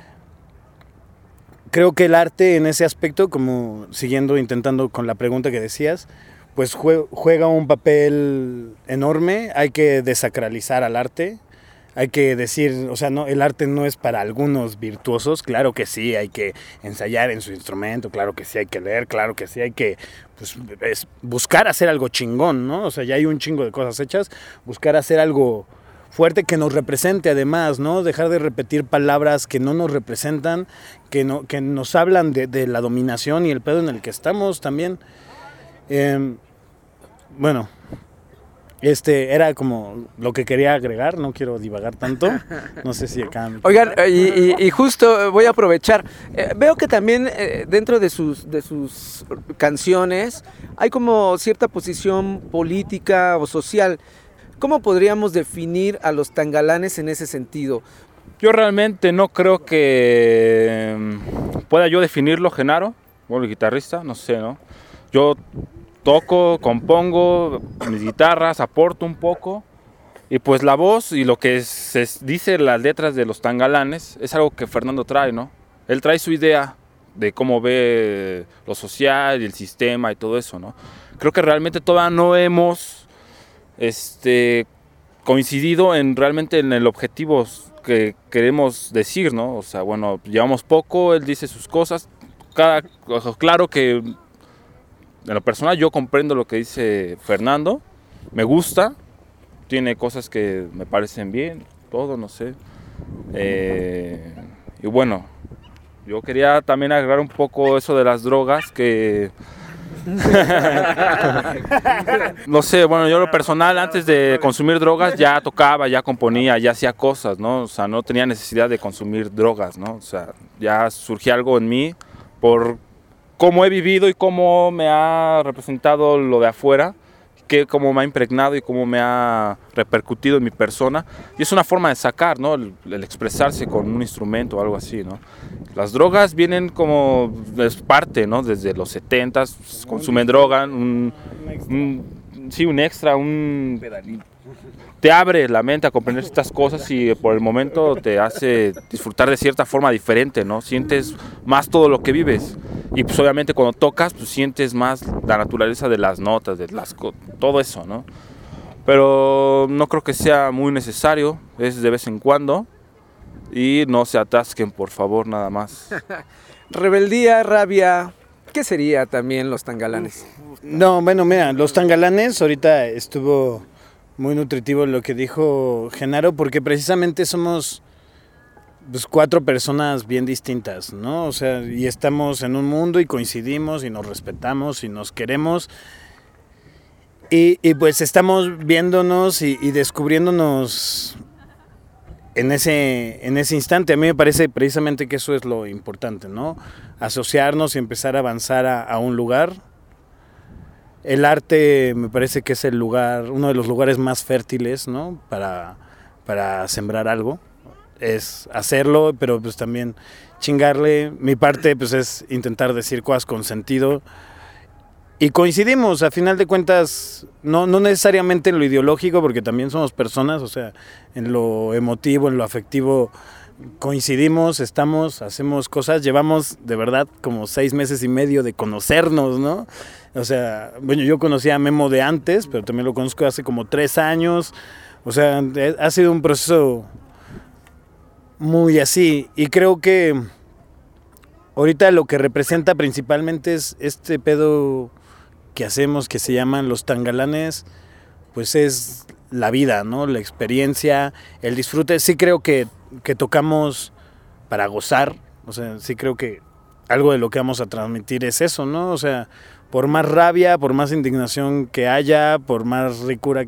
Creo que el arte en ese aspecto, como intentando con la pregunta que decías, pues juega un papel enorme, hay que desacralizar al arte. Hay que decir, o sea, no, el arte no es para algunos virtuosos, claro que sí, hay que ensayar en su instrumento, claro que sí, hay que leer, claro que sí, hay que pues, buscar hacer algo chingón, ¿no? O sea, ya hay un chingo de cosas hechas, buscar hacer algo fuerte que nos represente además, ¿no? Dejar de repetir palabras que no nos representan, que nos hablan de la dominación y el pedo en el que estamos también. Bueno... era como lo que quería agregar, no quiero divagar tanto, no sé si acá... Oigan, y justo voy a aprovechar, veo que también dentro de sus canciones hay como cierta posición política o social. ¿Cómo podríamos definir a los Tangalanes en ese sentido? Yo realmente no creo que pueda yo definirlo, Genaro, bueno, el guitarrista, no sé, ¿no? Yo toco, compongo mis guitarras, aporto un poco y pues la voz y lo que se dice en las letras de los Tangalanes es algo que Fernando trae, ¿no? Él trae su idea de cómo ve lo social y el sistema y todo eso, ¿no? Creo que realmente todavía no hemos coincidido realmente en el objetivo que queremos decir, ¿no? O sea, bueno, llevamos poco, él dice sus cosas, claro que en lo personal yo comprendo lo que dice Fernando, me gusta, tiene cosas que me parecen bien, todo, no sé. Y bueno, yo quería también agregar un poco eso de las drogas, que... no sé, bueno, yo en lo personal antes de consumir drogas ya tocaba, ya componía, ya hacía cosas, ¿no? O sea, no tenía necesidad de consumir drogas, ¿no? O sea, ya surgió algo en mí por cómo he vivido y cómo me ha representado lo de afuera, cómo me ha impregnado y cómo me ha repercutido en mi persona. Y es una forma de sacar, ¿no? El expresarse con un instrumento o algo así, ¿no? Las drogas vienen como, es parte, ¿no? Desde los 70s, pues, consumen droga, un extra, te abre la mente a comprender estas cosas y por el momento te hace disfrutar de cierta forma diferente, ¿no? Sientes más todo lo que vives y pues obviamente cuando tocas pues sientes más la naturaleza de las notas, todo eso, ¿no? Pero no creo que sea muy necesario, es de vez en cuando y no se atasquen, por favor, nada más. Rebeldía, rabia, ¿qué sería también los Tangalanes? No, bueno, mira, los Tangalanes ahorita estuvo muy nutritivo lo que dijo Genaro, porque precisamente somos pues 4 personas bien distintas, ¿no? O sea, y estamos en un mundo y coincidimos y nos respetamos y nos queremos y pues estamos viéndonos y descubriéndonos en ese instante. A mí me parece precisamente que eso es lo importante, ¿no? Asociarnos y empezar a avanzar a un lugar. El arte me parece que es uno de los lugares más fértiles, ¿no? Para sembrar algo. Es hacerlo, pero pues también chingarle. Mi parte pues es intentar decir cosas con sentido. Y coincidimos, a final de cuentas, no necesariamente en lo ideológico, porque también somos personas, o sea, en lo emotivo, en lo afectivo, coincidimos, hacemos cosas, llevamos de verdad como 6 meses y medio de conocernos, ¿no? O sea, bueno, yo conocía a Memo de antes, pero también lo conozco hace como 3 años, O sea, ha sido un proceso muy así. Y creo que ahorita lo que representa principalmente es este pedo que hacemos, que se llaman los tangalanes, pues es la vida, ¿no? La experiencia, el disfrute. Sí creo que tocamos para gozar. O sea, sí creo que algo de lo que vamos a transmitir es eso, ¿no? O sea, por más rabia, por más indignación que haya, por más ricura,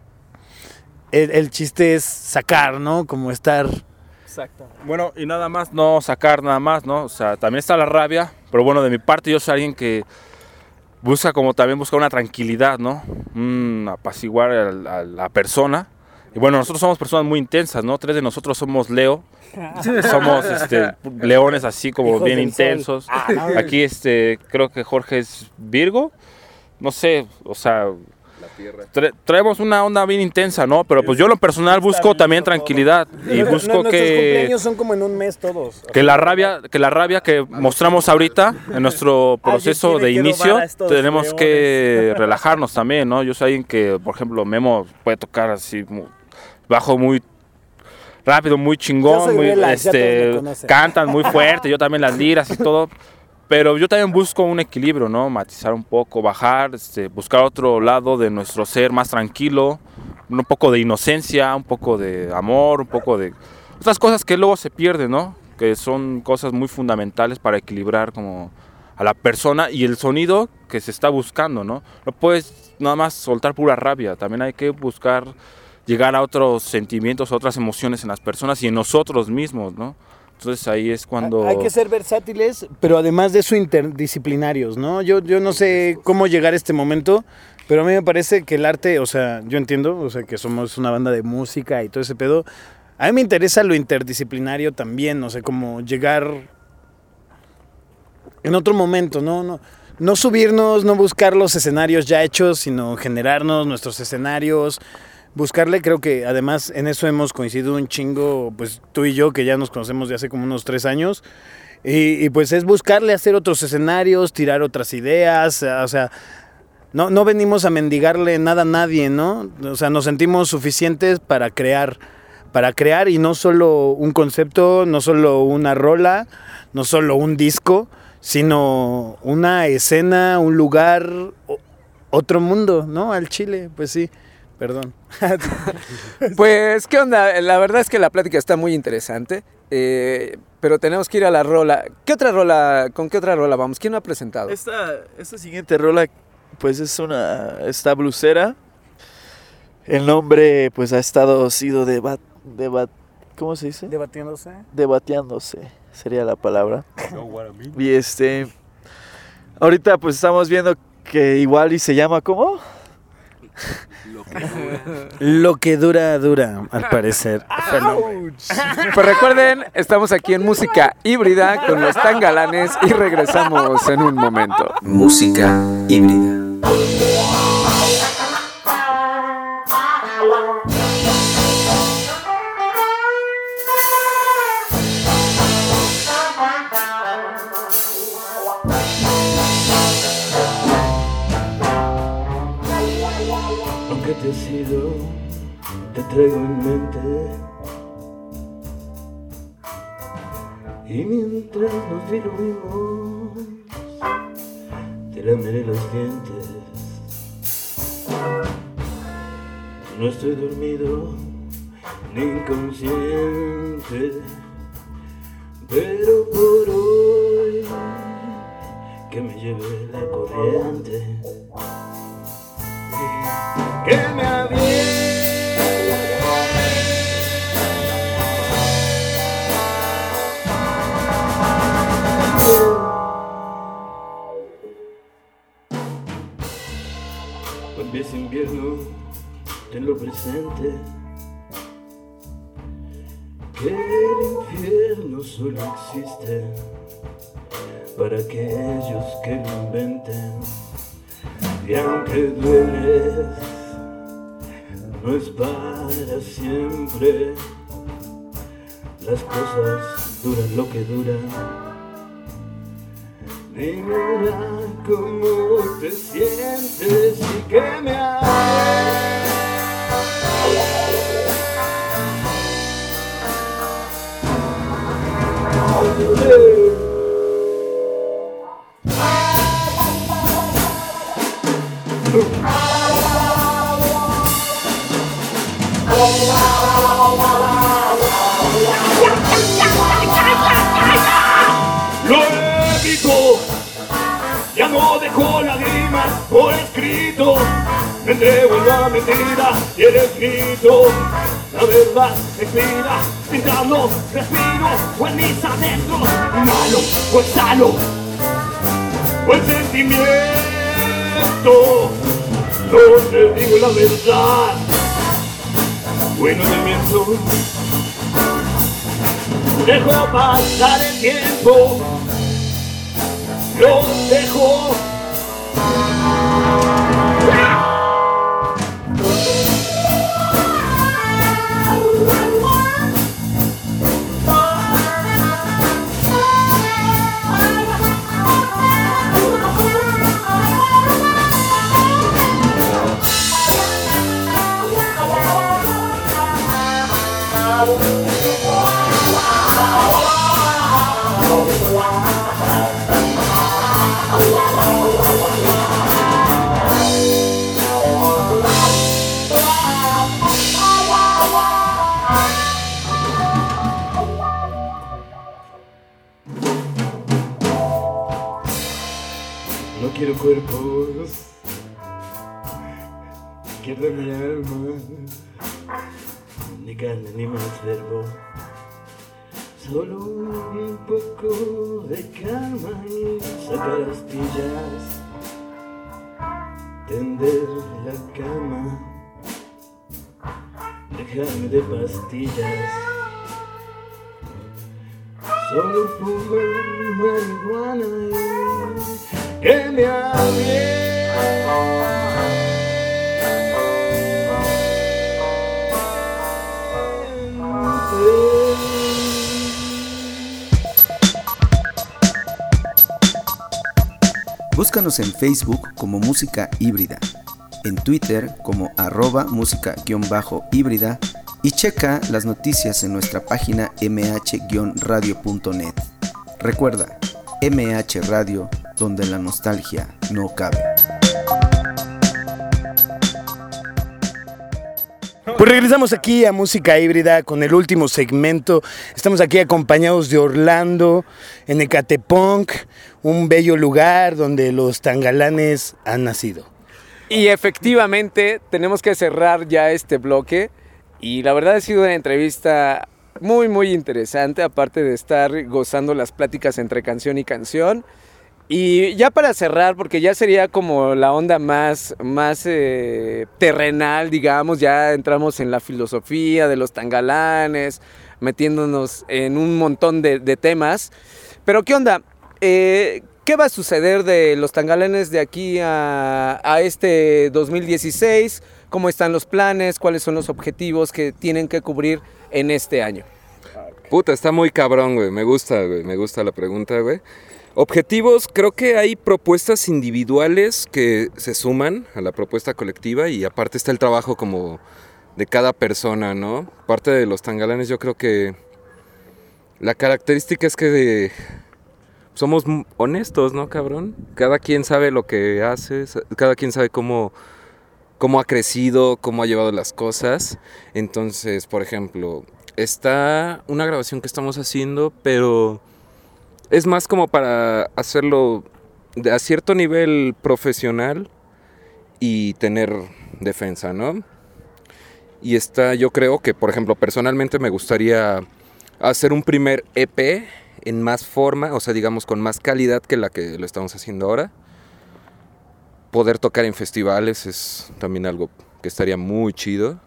el chiste es sacar, ¿no? Como estar... Exacto. Bueno, y nada más, no sacar nada más, ¿no? O sea, también está la rabia, pero bueno, de mi parte yo soy alguien que busca una tranquilidad, ¿no? Apaciguar a la persona. Y bueno, nosotros somos personas muy intensas, ¿no? 3 de nosotros somos Leo. Somos leones así como hijos bien intensos. Aquí creo que Jorge es Virgo. No sé, o sea, traemos una onda bien intensa, ¿no? Pero pues yo en lo personal busco también tranquilidad y busco nuestros cumpleaños son como en un mes todos. Que la rabia que mostramos ahorita en nuestro proceso de inicio, tenemos que relajarnos también, ¿no? Yo soy alguien que, por ejemplo, Memo puede tocar así bajo muy rápido, muy chingón, muy cantan muy fuerte, yo también las liras y todo. Pero yo también busco un equilibrio, ¿no? Matizar un poco, bajar, buscar otro lado de nuestro ser más tranquilo, un poco de inocencia, un poco de amor, un poco de otras cosas que luego se pierden, ¿no? Que son cosas muy fundamentales para equilibrar como a la persona y el sonido que se está buscando, ¿no? No puedes nada más soltar pura rabia, también hay que buscar llegar a otros sentimientos, a otras emociones en las personas y en nosotros mismos, ¿no? Entonces ahí es cuando... Hay que ser versátiles, pero además de eso interdisciplinarios, ¿no? Yo no sé cómo llegar a este momento, pero a mí me parece que el arte, o sea, yo entiendo, o sea, que somos una banda de música y todo ese pedo. A mí me interesa lo interdisciplinario también, o sea, como llegar en otro momento, no subirnos, no buscar los escenarios ya hechos, sino generarnos nuestros escenarios. Buscarle, creo que además en eso hemos coincidido un chingo, pues tú y yo, que ya nos conocemos de hace como unos 3 años, y pues es buscarle hacer otros escenarios, tirar otras ideas, o sea, no venimos a mendigarle nada a nadie, ¿no? O sea, nos sentimos suficientes para crear y no solo un concepto, no solo una rola, no solo un disco, sino una escena, un lugar, otro mundo, ¿no? Al chile, pues sí. Perdón. Pues, ¿qué onda? La verdad es que la plática está muy interesante, pero tenemos que ir a la rola. ¿Con qué otra rola vamos? ¿Quién lo ha presentado? Esta siguiente rola, pues está blusera. El nombre, pues ha sido ¿cómo se dice? Debateándose, sería la palabra. Y ahorita pues estamos viendo que igual y se llama, ¿cómo? Lo que dura, al parecer. Pues recuerden, estamos aquí en Música Híbrida con los Tangalanes y regresamos en un momento. Música Híbrida. Aunque te he sido, te traigo en mente. Y mientras nos diluimos, te lameré los dientes. No estoy dormido ni inconsciente, pero por hoy que me lleve la corriente. Que me aviente. Cuando empiece invierno, tenlo presente, que el infierno solo existe para aquellos que lo inventen. Y aunque duele, no es para siempre. Las cosas duran lo que duran. Dime cómo te sientes y que me hagas. Lo he visto, ya no dejo lágrimas por escrito. Me entrego en la mentira y el escrito. La verdad expira mientras no respiro o en mis adentros. Malo o es sano o el sentimiento. No te digo la verdad, bueno te miento. Dejo pasar el tiempo, lo dejo. No quiero cuerpos, quiero mi alma, ni carne ni más verbo, solo un poco de calma y sacar astillas, tender la cama, dejarme de pastillas, solo fumar marihuana y que me abriera. Búscanos en Facebook como Música Híbrida, en Twitter como @música_híbrida y checa las noticias en nuestra página mh-radio.net. Recuerda, MH Radio, donde la nostalgia no cabe. Pues regresamos aquí a Música Híbrida con el último segmento. Estamos aquí acompañados de Orlando, en Ecatepunk, un bello lugar donde los tangalanes han nacido. Y efectivamente tenemos que cerrar ya este bloque y la verdad ha sido una entrevista muy muy interesante, aparte de estar gozando las pláticas entre canción y canción. Y ya para cerrar, porque ya sería como la onda más terrenal, digamos, ya entramos en la filosofía de los tangalanes, metiéndonos en un montón de temas. Pero ¿qué onda? ¿Qué va a suceder de los tangalanes de aquí a este 2016? ¿Cómo están los planes? ¿Cuáles son los objetivos que tienen que cubrir en este año? Puta, está muy cabrón, güey. Me gusta la pregunta, güey. Objetivos, creo que hay propuestas individuales que se suman a la propuesta colectiva y aparte está el trabajo como de cada persona, ¿no? Parte de los tangalanes yo creo que la característica es que somos honestos, ¿no, cabrón? Cada quien sabe lo que hace, cada quien sabe cómo ha crecido, cómo ha llevado las cosas. Entonces, por ejemplo, está una grabación que estamos haciendo, pero es más como para hacerlo a cierto nivel profesional y tener defensa, ¿no? Y yo creo que, por ejemplo, personalmente me gustaría hacer un primer EP en más forma, o sea, digamos con más calidad que la que lo estamos haciendo ahora. Poder tocar en festivales es también algo que estaría muy chido.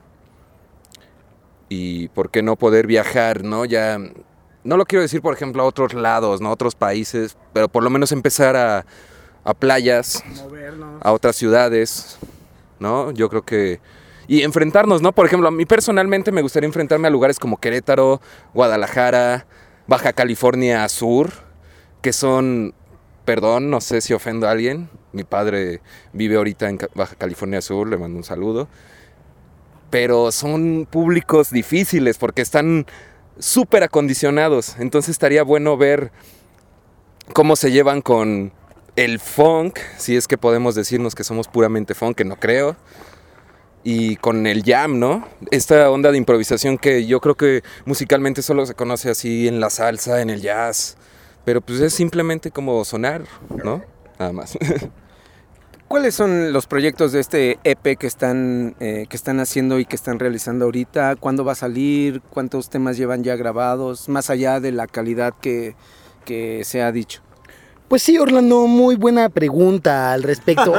Y por qué no poder viajar, ¿no? Ya no lo quiero decir, por ejemplo, a otros lados, ¿no? A otros países, pero por lo menos empezar a playas, a otras ciudades, ¿no? Yo creo que y enfrentarnos, ¿no? Por ejemplo, a mí personalmente me gustaría enfrentarme a lugares como Querétaro, Guadalajara, Baja California Sur, que son, perdón, no sé si ofendo a alguien, mi padre vive ahorita en Baja California Sur, le mando un saludo, pero son públicos difíciles porque están súper acondicionados. Entonces estaría bueno ver cómo se llevan con el funk, si es que podemos decirnos que somos puramente funk, que no creo. Y con el jam, ¿no? Esta onda de improvisación que yo creo que musicalmente solo se conoce así en la salsa, en el jazz. Pero pues es simplemente como sonar, ¿no? Nada más. ¿Cuáles son los proyectos de este EP que están haciendo y que están realizando ahorita? ¿Cuándo va a salir? ¿Cuántos temas llevan ya grabados? Más allá de la calidad que se ha dicho. Pues sí, Orlando, muy buena pregunta al respecto.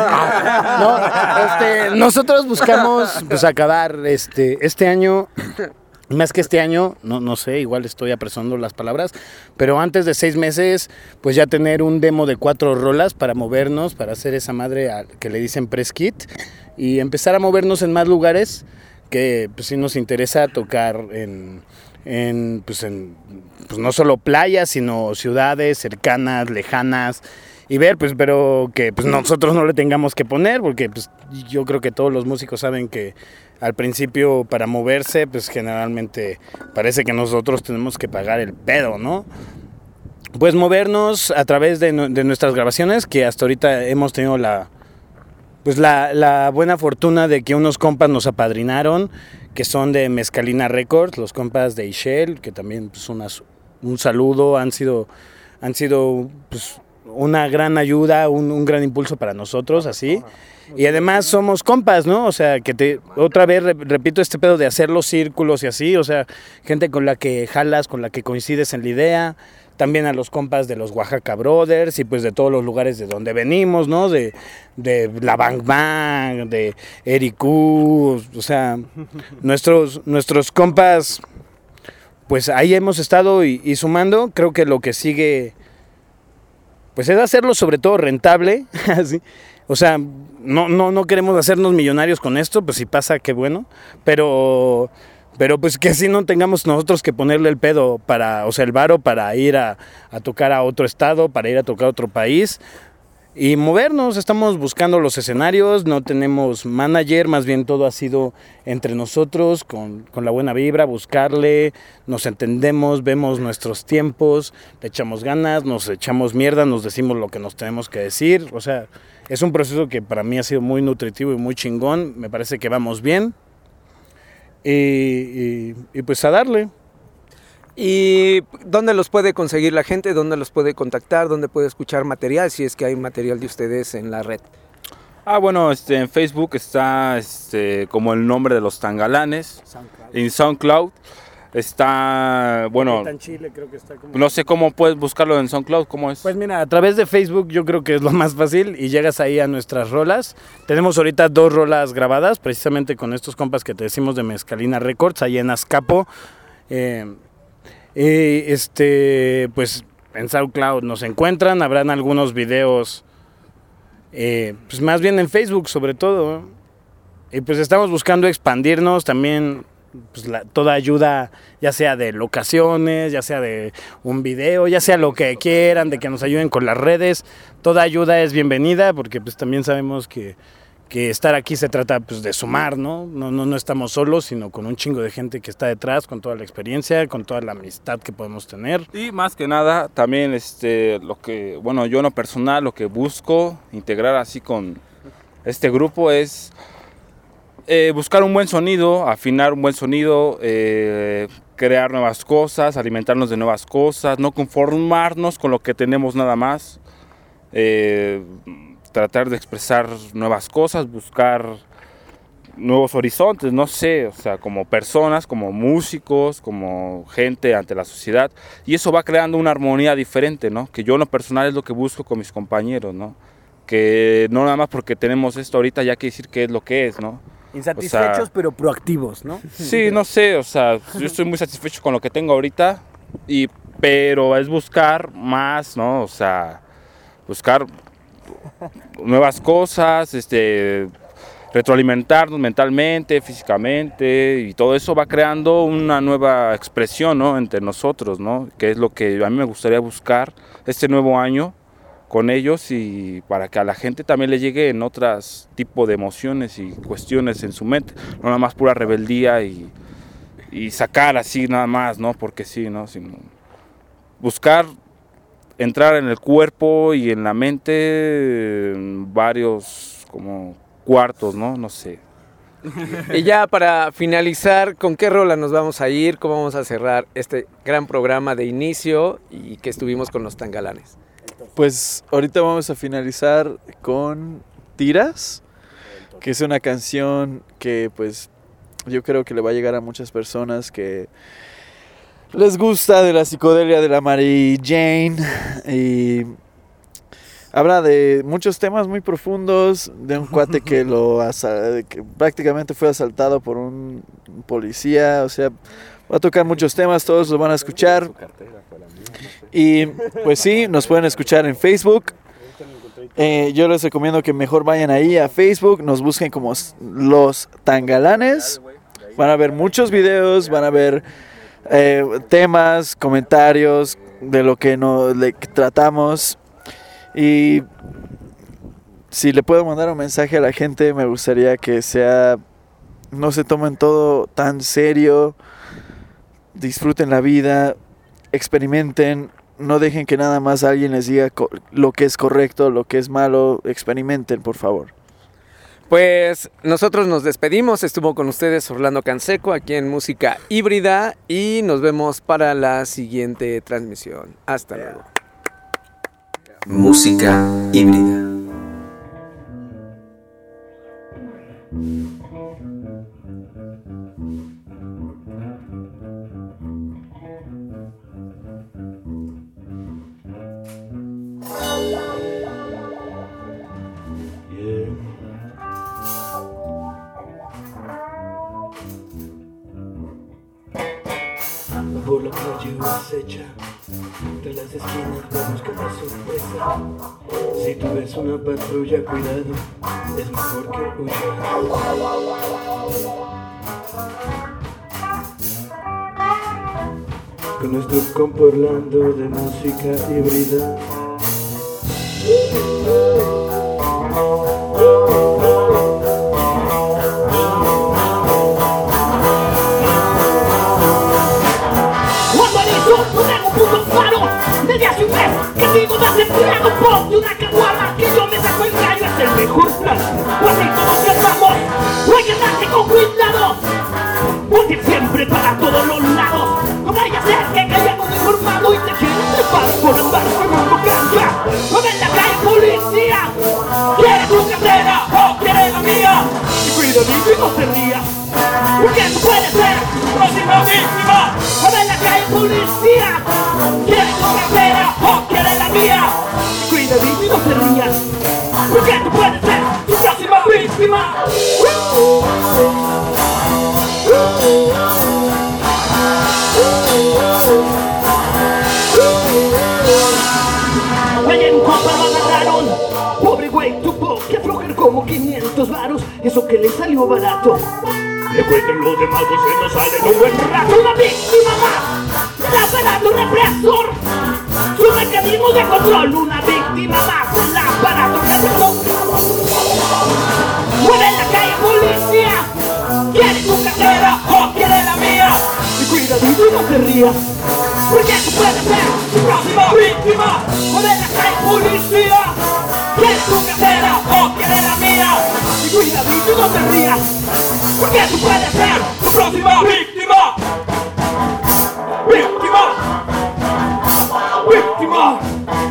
Nosotros buscamos pues acabar este año, más que este año, no sé, igual estoy apresando las palabras, pero antes de 6 meses, pues ya tener un demo de 4 rolas para movernos, para hacer esa madre que le dicen press kit y empezar a movernos en más lugares que pues sí nos interesa tocar pues no solo playas, sino ciudades cercanas, lejanas, y ver, pues, pero que pues nosotros no le tengamos que poner, porque pues yo creo que todos los músicos saben que al principio para moverse, pues generalmente parece que nosotros tenemos que pagar el pedo, ¿no? Pues movernos a través de nuestras grabaciones, que hasta ahorita hemos tenido la buena fortuna de que unos compas nos apadrinaron, que son de Mezcalina Records, los compas de Ishel, que también pues un saludo, han sido pues una gran ayuda, un gran impulso para nosotros, así. Y además somos compas, ¿no? O sea, otra vez repito este pedo de hacer los círculos y así, o sea, gente con la que jalas, con la que coincides en la idea. También a los compas de los Oaxaca Brothers y pues de todos los lugares de donde venimos, ¿no? De la Bang Bang, de Eric U, o sea, nuestros compas, pues ahí hemos estado y sumando. Creo que lo que sigue, pues es hacerlo sobre todo rentable, así. O sea, no queremos hacernos millonarios con esto, pues si pasa, qué bueno, pero pues que así no tengamos nosotros que ponerle el pedo el varo para ir a tocar a otro estado, para ir a tocar a otro país y movernos. Estamos buscando los escenarios, no tenemos manager, más bien todo ha sido entre nosotros, con la buena vibra, buscarle, nos entendemos, vemos nuestros tiempos, le echamos ganas, nos echamos mierda, nos decimos lo que nos tenemos que decir. O sea, es un proceso que para mí ha sido muy nutritivo y muy chingón, me parece que vamos bien. Y pues a darle. ¿Y dónde los puede conseguir la gente? ¿Dónde los puede contactar? ¿Dónde puede escuchar material? Si es que hay material de ustedes en la red. Bueno, en Facebook está como el nombre de los Tangalanes. En SoundCloud está, bueno, en Chile, creo que está como... no sé cómo puedes buscarlo en SoundCloud, ¿cómo es? Pues mira, a través de Facebook yo creo que es lo más fácil y llegas ahí a nuestras rolas. Tenemos ahorita 2 rolas grabadas, precisamente con estos compas que te decimos de Mezcalina Records, ahí en Azcapo. Pues en SoundCloud nos encuentran, habrán algunos videos, pues más bien en Facebook sobre todo. Y pues estamos buscando expandirnos también. Pues toda ayuda, ya sea de locaciones, ya sea de un video, ya sea lo que quieran, de que nos ayuden con las redes, toda ayuda es bienvenida, porque pues también sabemos que estar aquí se trata pues de sumar, ¿no? No estamos solos, sino con un chingo de gente que está detrás, con toda la experiencia, con toda la amistad que podemos tener. Y más que nada, también lo que, bueno, yo en lo personal, lo que busco integrar así con este grupo es buscar un buen sonido, afinar un buen sonido, crear nuevas cosas, alimentarnos de nuevas cosas, no conformarnos con lo que tenemos nada más, tratar de expresar nuevas cosas, buscar nuevos horizontes, no sé, o sea, como personas, como músicos, como gente ante la sociedad, y eso va creando una armonía diferente, ¿no? Que yo en lo personal es lo que busco con mis compañeros, ¿no? Que no nada más porque tenemos esto ahorita ya hay que decir qué es lo que es, ¿no? Insatisfechos, o sea, pero proactivos, ¿no? Sí, no sé, o sea, yo estoy muy satisfecho con lo que tengo ahorita, pero es buscar más, ¿no? O sea, buscar nuevas cosas, retroalimentarnos mentalmente, físicamente, y todo eso va creando una nueva expresión, ¿no? Entre nosotros, ¿no? Que es lo que a mí me gustaría buscar este nuevo año con ellos, y para que a la gente también le llegue en otros tipos de emociones y cuestiones en su mente, no nada más pura rebeldía y y sacar así nada más, ¿no? Porque sí, ¿no? Sino buscar entrar en el cuerpo y en la mente en varios como cuartos, ¿no? No sé. Y ya para finalizar, ¿con qué rola nos vamos a ir? ¿Cómo vamos a cerrar este gran programa de inicio y que estuvimos con los Tangalanes? Pues ahorita vamos a finalizar con Tiras, que es una canción que pues yo creo que le va a llegar a muchas personas que les gusta de la psicodelia de la Mary Jane y habla de muchos temas muy profundos, de un cuate que que prácticamente fue asaltado por un policía, o sea, va a tocar muchos temas, todos los van a escuchar. Y pues sí, nos pueden escuchar en Facebook. Yo les recomiendo que mejor vayan ahí a Facebook, nos busquen como Los Tangalanes. Van a ver muchos videos, van a ver temas, comentarios de lo que tratamos. Y si le puedo mandar un mensaje a la gente, me gustaría que no se tomen todo tan serio, disfruten la vida, experimenten, no dejen que nada más alguien les diga lo que es correcto, lo que es malo, experimenten, por favor. Pues nosotros nos despedimos, estuvo con ustedes Orlando Canseco aquí en Música Híbrida y nos vemos para la siguiente transmisión. Hasta luego. Música híbrida. Por la calle acecha, entre las esquinas va buscando sorpresa. Si tú ves una patrulla, cuidado, es mejor que huyas. Con nuestro compo Orlando de Música Híbrida. Desde hace un mes que sigo desempleado por una caguama que yo me saco el gallo, es el mejor plan. O así todos pensamos, o hay que darse con cuidado, porque siempre para todos los lados. No vaya a ser que caiga un informado y te quieres trepar por andar con un cancha. No ven la calle policía, quiere tu cartera o quiere la mía. Y cuidadito y no se ría, porque tú puedes ser próxima víctima. No ven la calle policía, quiere tu cartera o quiere la mía. Cuidadito y no te rías, porque tú puedes ser tu próxima víctima. Ayer un compa lo agarraron, pobre güey tuvo que aflojar como 500 varos, eso que le salió barato. Le cuenten los demás y se nos sale de un buen rato. Una víctima más del aparato represor, su mecanismo de control. Una víctima más del aparato represor. Mueve en la calle policía, quiere tu cartera o quiere la mía. Y cuidadito y no te rías, porque tú puedes ser tu próxima víctima. Mueve en la calle policía, quiere tu cartera o quiere la mía. Y cuidadito y no te rías, porque tú puedes ser tu próxima víctima. Víctima. Víctima.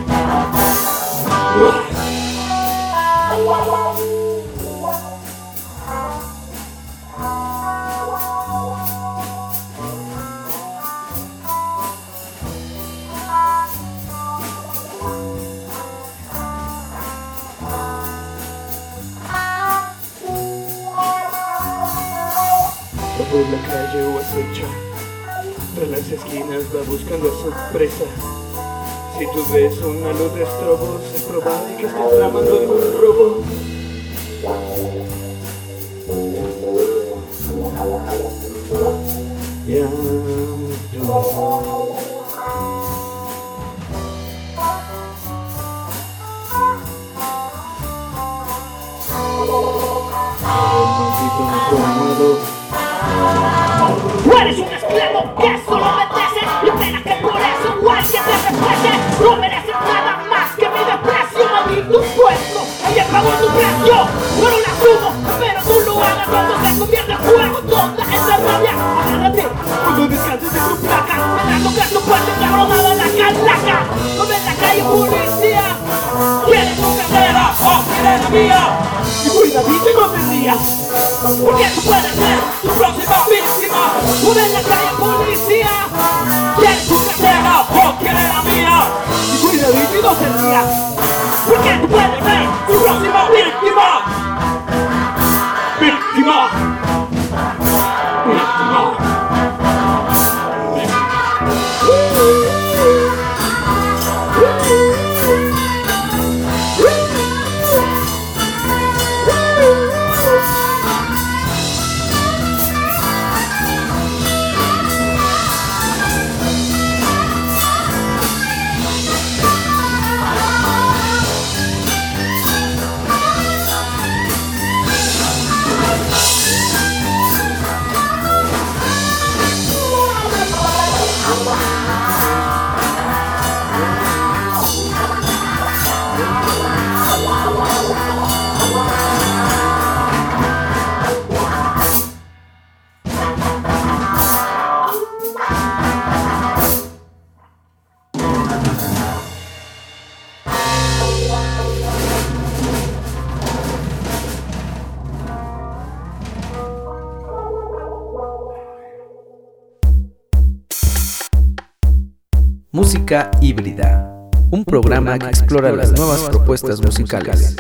Por la calle o acecha, tras las esquinas va buscando a sorpresa. Si tú ves una luz de estrobos, es probable que estés tramando algún robo. Ya tú. El maldito incómodo. Tú eres un esclavo que solo obedece y pena que por eso alguien te respete. No mereces nada más que mi desprecio, maldito puesto. Ella pagó tu precio, no lo asumo, pero tú lo hagas cuando se convierte en fuego. Toda esta rabia, agárrate cuando descanses de tu placa. Esperando que tu puente te ha robado la calaca. No ves la calle policía, ¿quieres tu cartera o quieres la mía? Y cuidadito y no te rías, porque tú puedes ser tu próxima víctima. No ves la calle policía, ¿quieres tu cartera o quieres la mía? Y cuidadito y no te rías, porque tú puedes ser tu próxima víctima. Víctima. Víctima. Música híbrida, un programa que explora las nuevas propuestas musicales.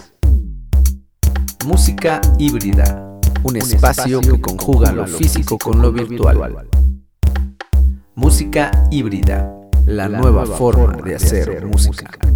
Música híbrida, un espacio que conjuga lo físico con lo virtual. Música híbrida, la nueva forma de hacer música.